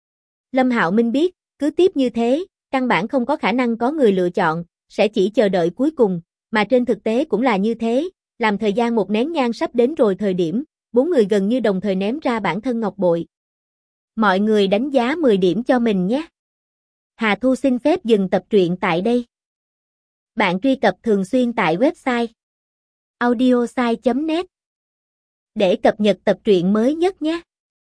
Lâm Hạo Minh biết, cứ tiếp như thế, căn bản không có khả năng có người lựa chọn, sẽ chỉ chờ đợi cuối cùng, mà trên thực tế cũng là như thế, làm thời gian một nén nhang sắp đến rồi thời điểm, 4 người gần như đồng thời ném ra bản thân ngọc bội. Mọi người đánh giá 10 điểm cho mình nhé. Hà Thu xin phép dừng tập truyện tại đây. Bạn truy cập thường xuyên tại website audiosai.net để cập nhật tập truyện mới nhất nhé.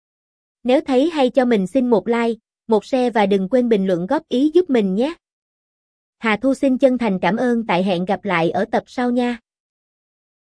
Nếu thấy hay cho mình xin một like, một share và đừng quên bình luận góp ý giúp mình nhé. Hà Thu xin chân thành cảm ơn, tại hẹn gặp lại ở tập sau nha.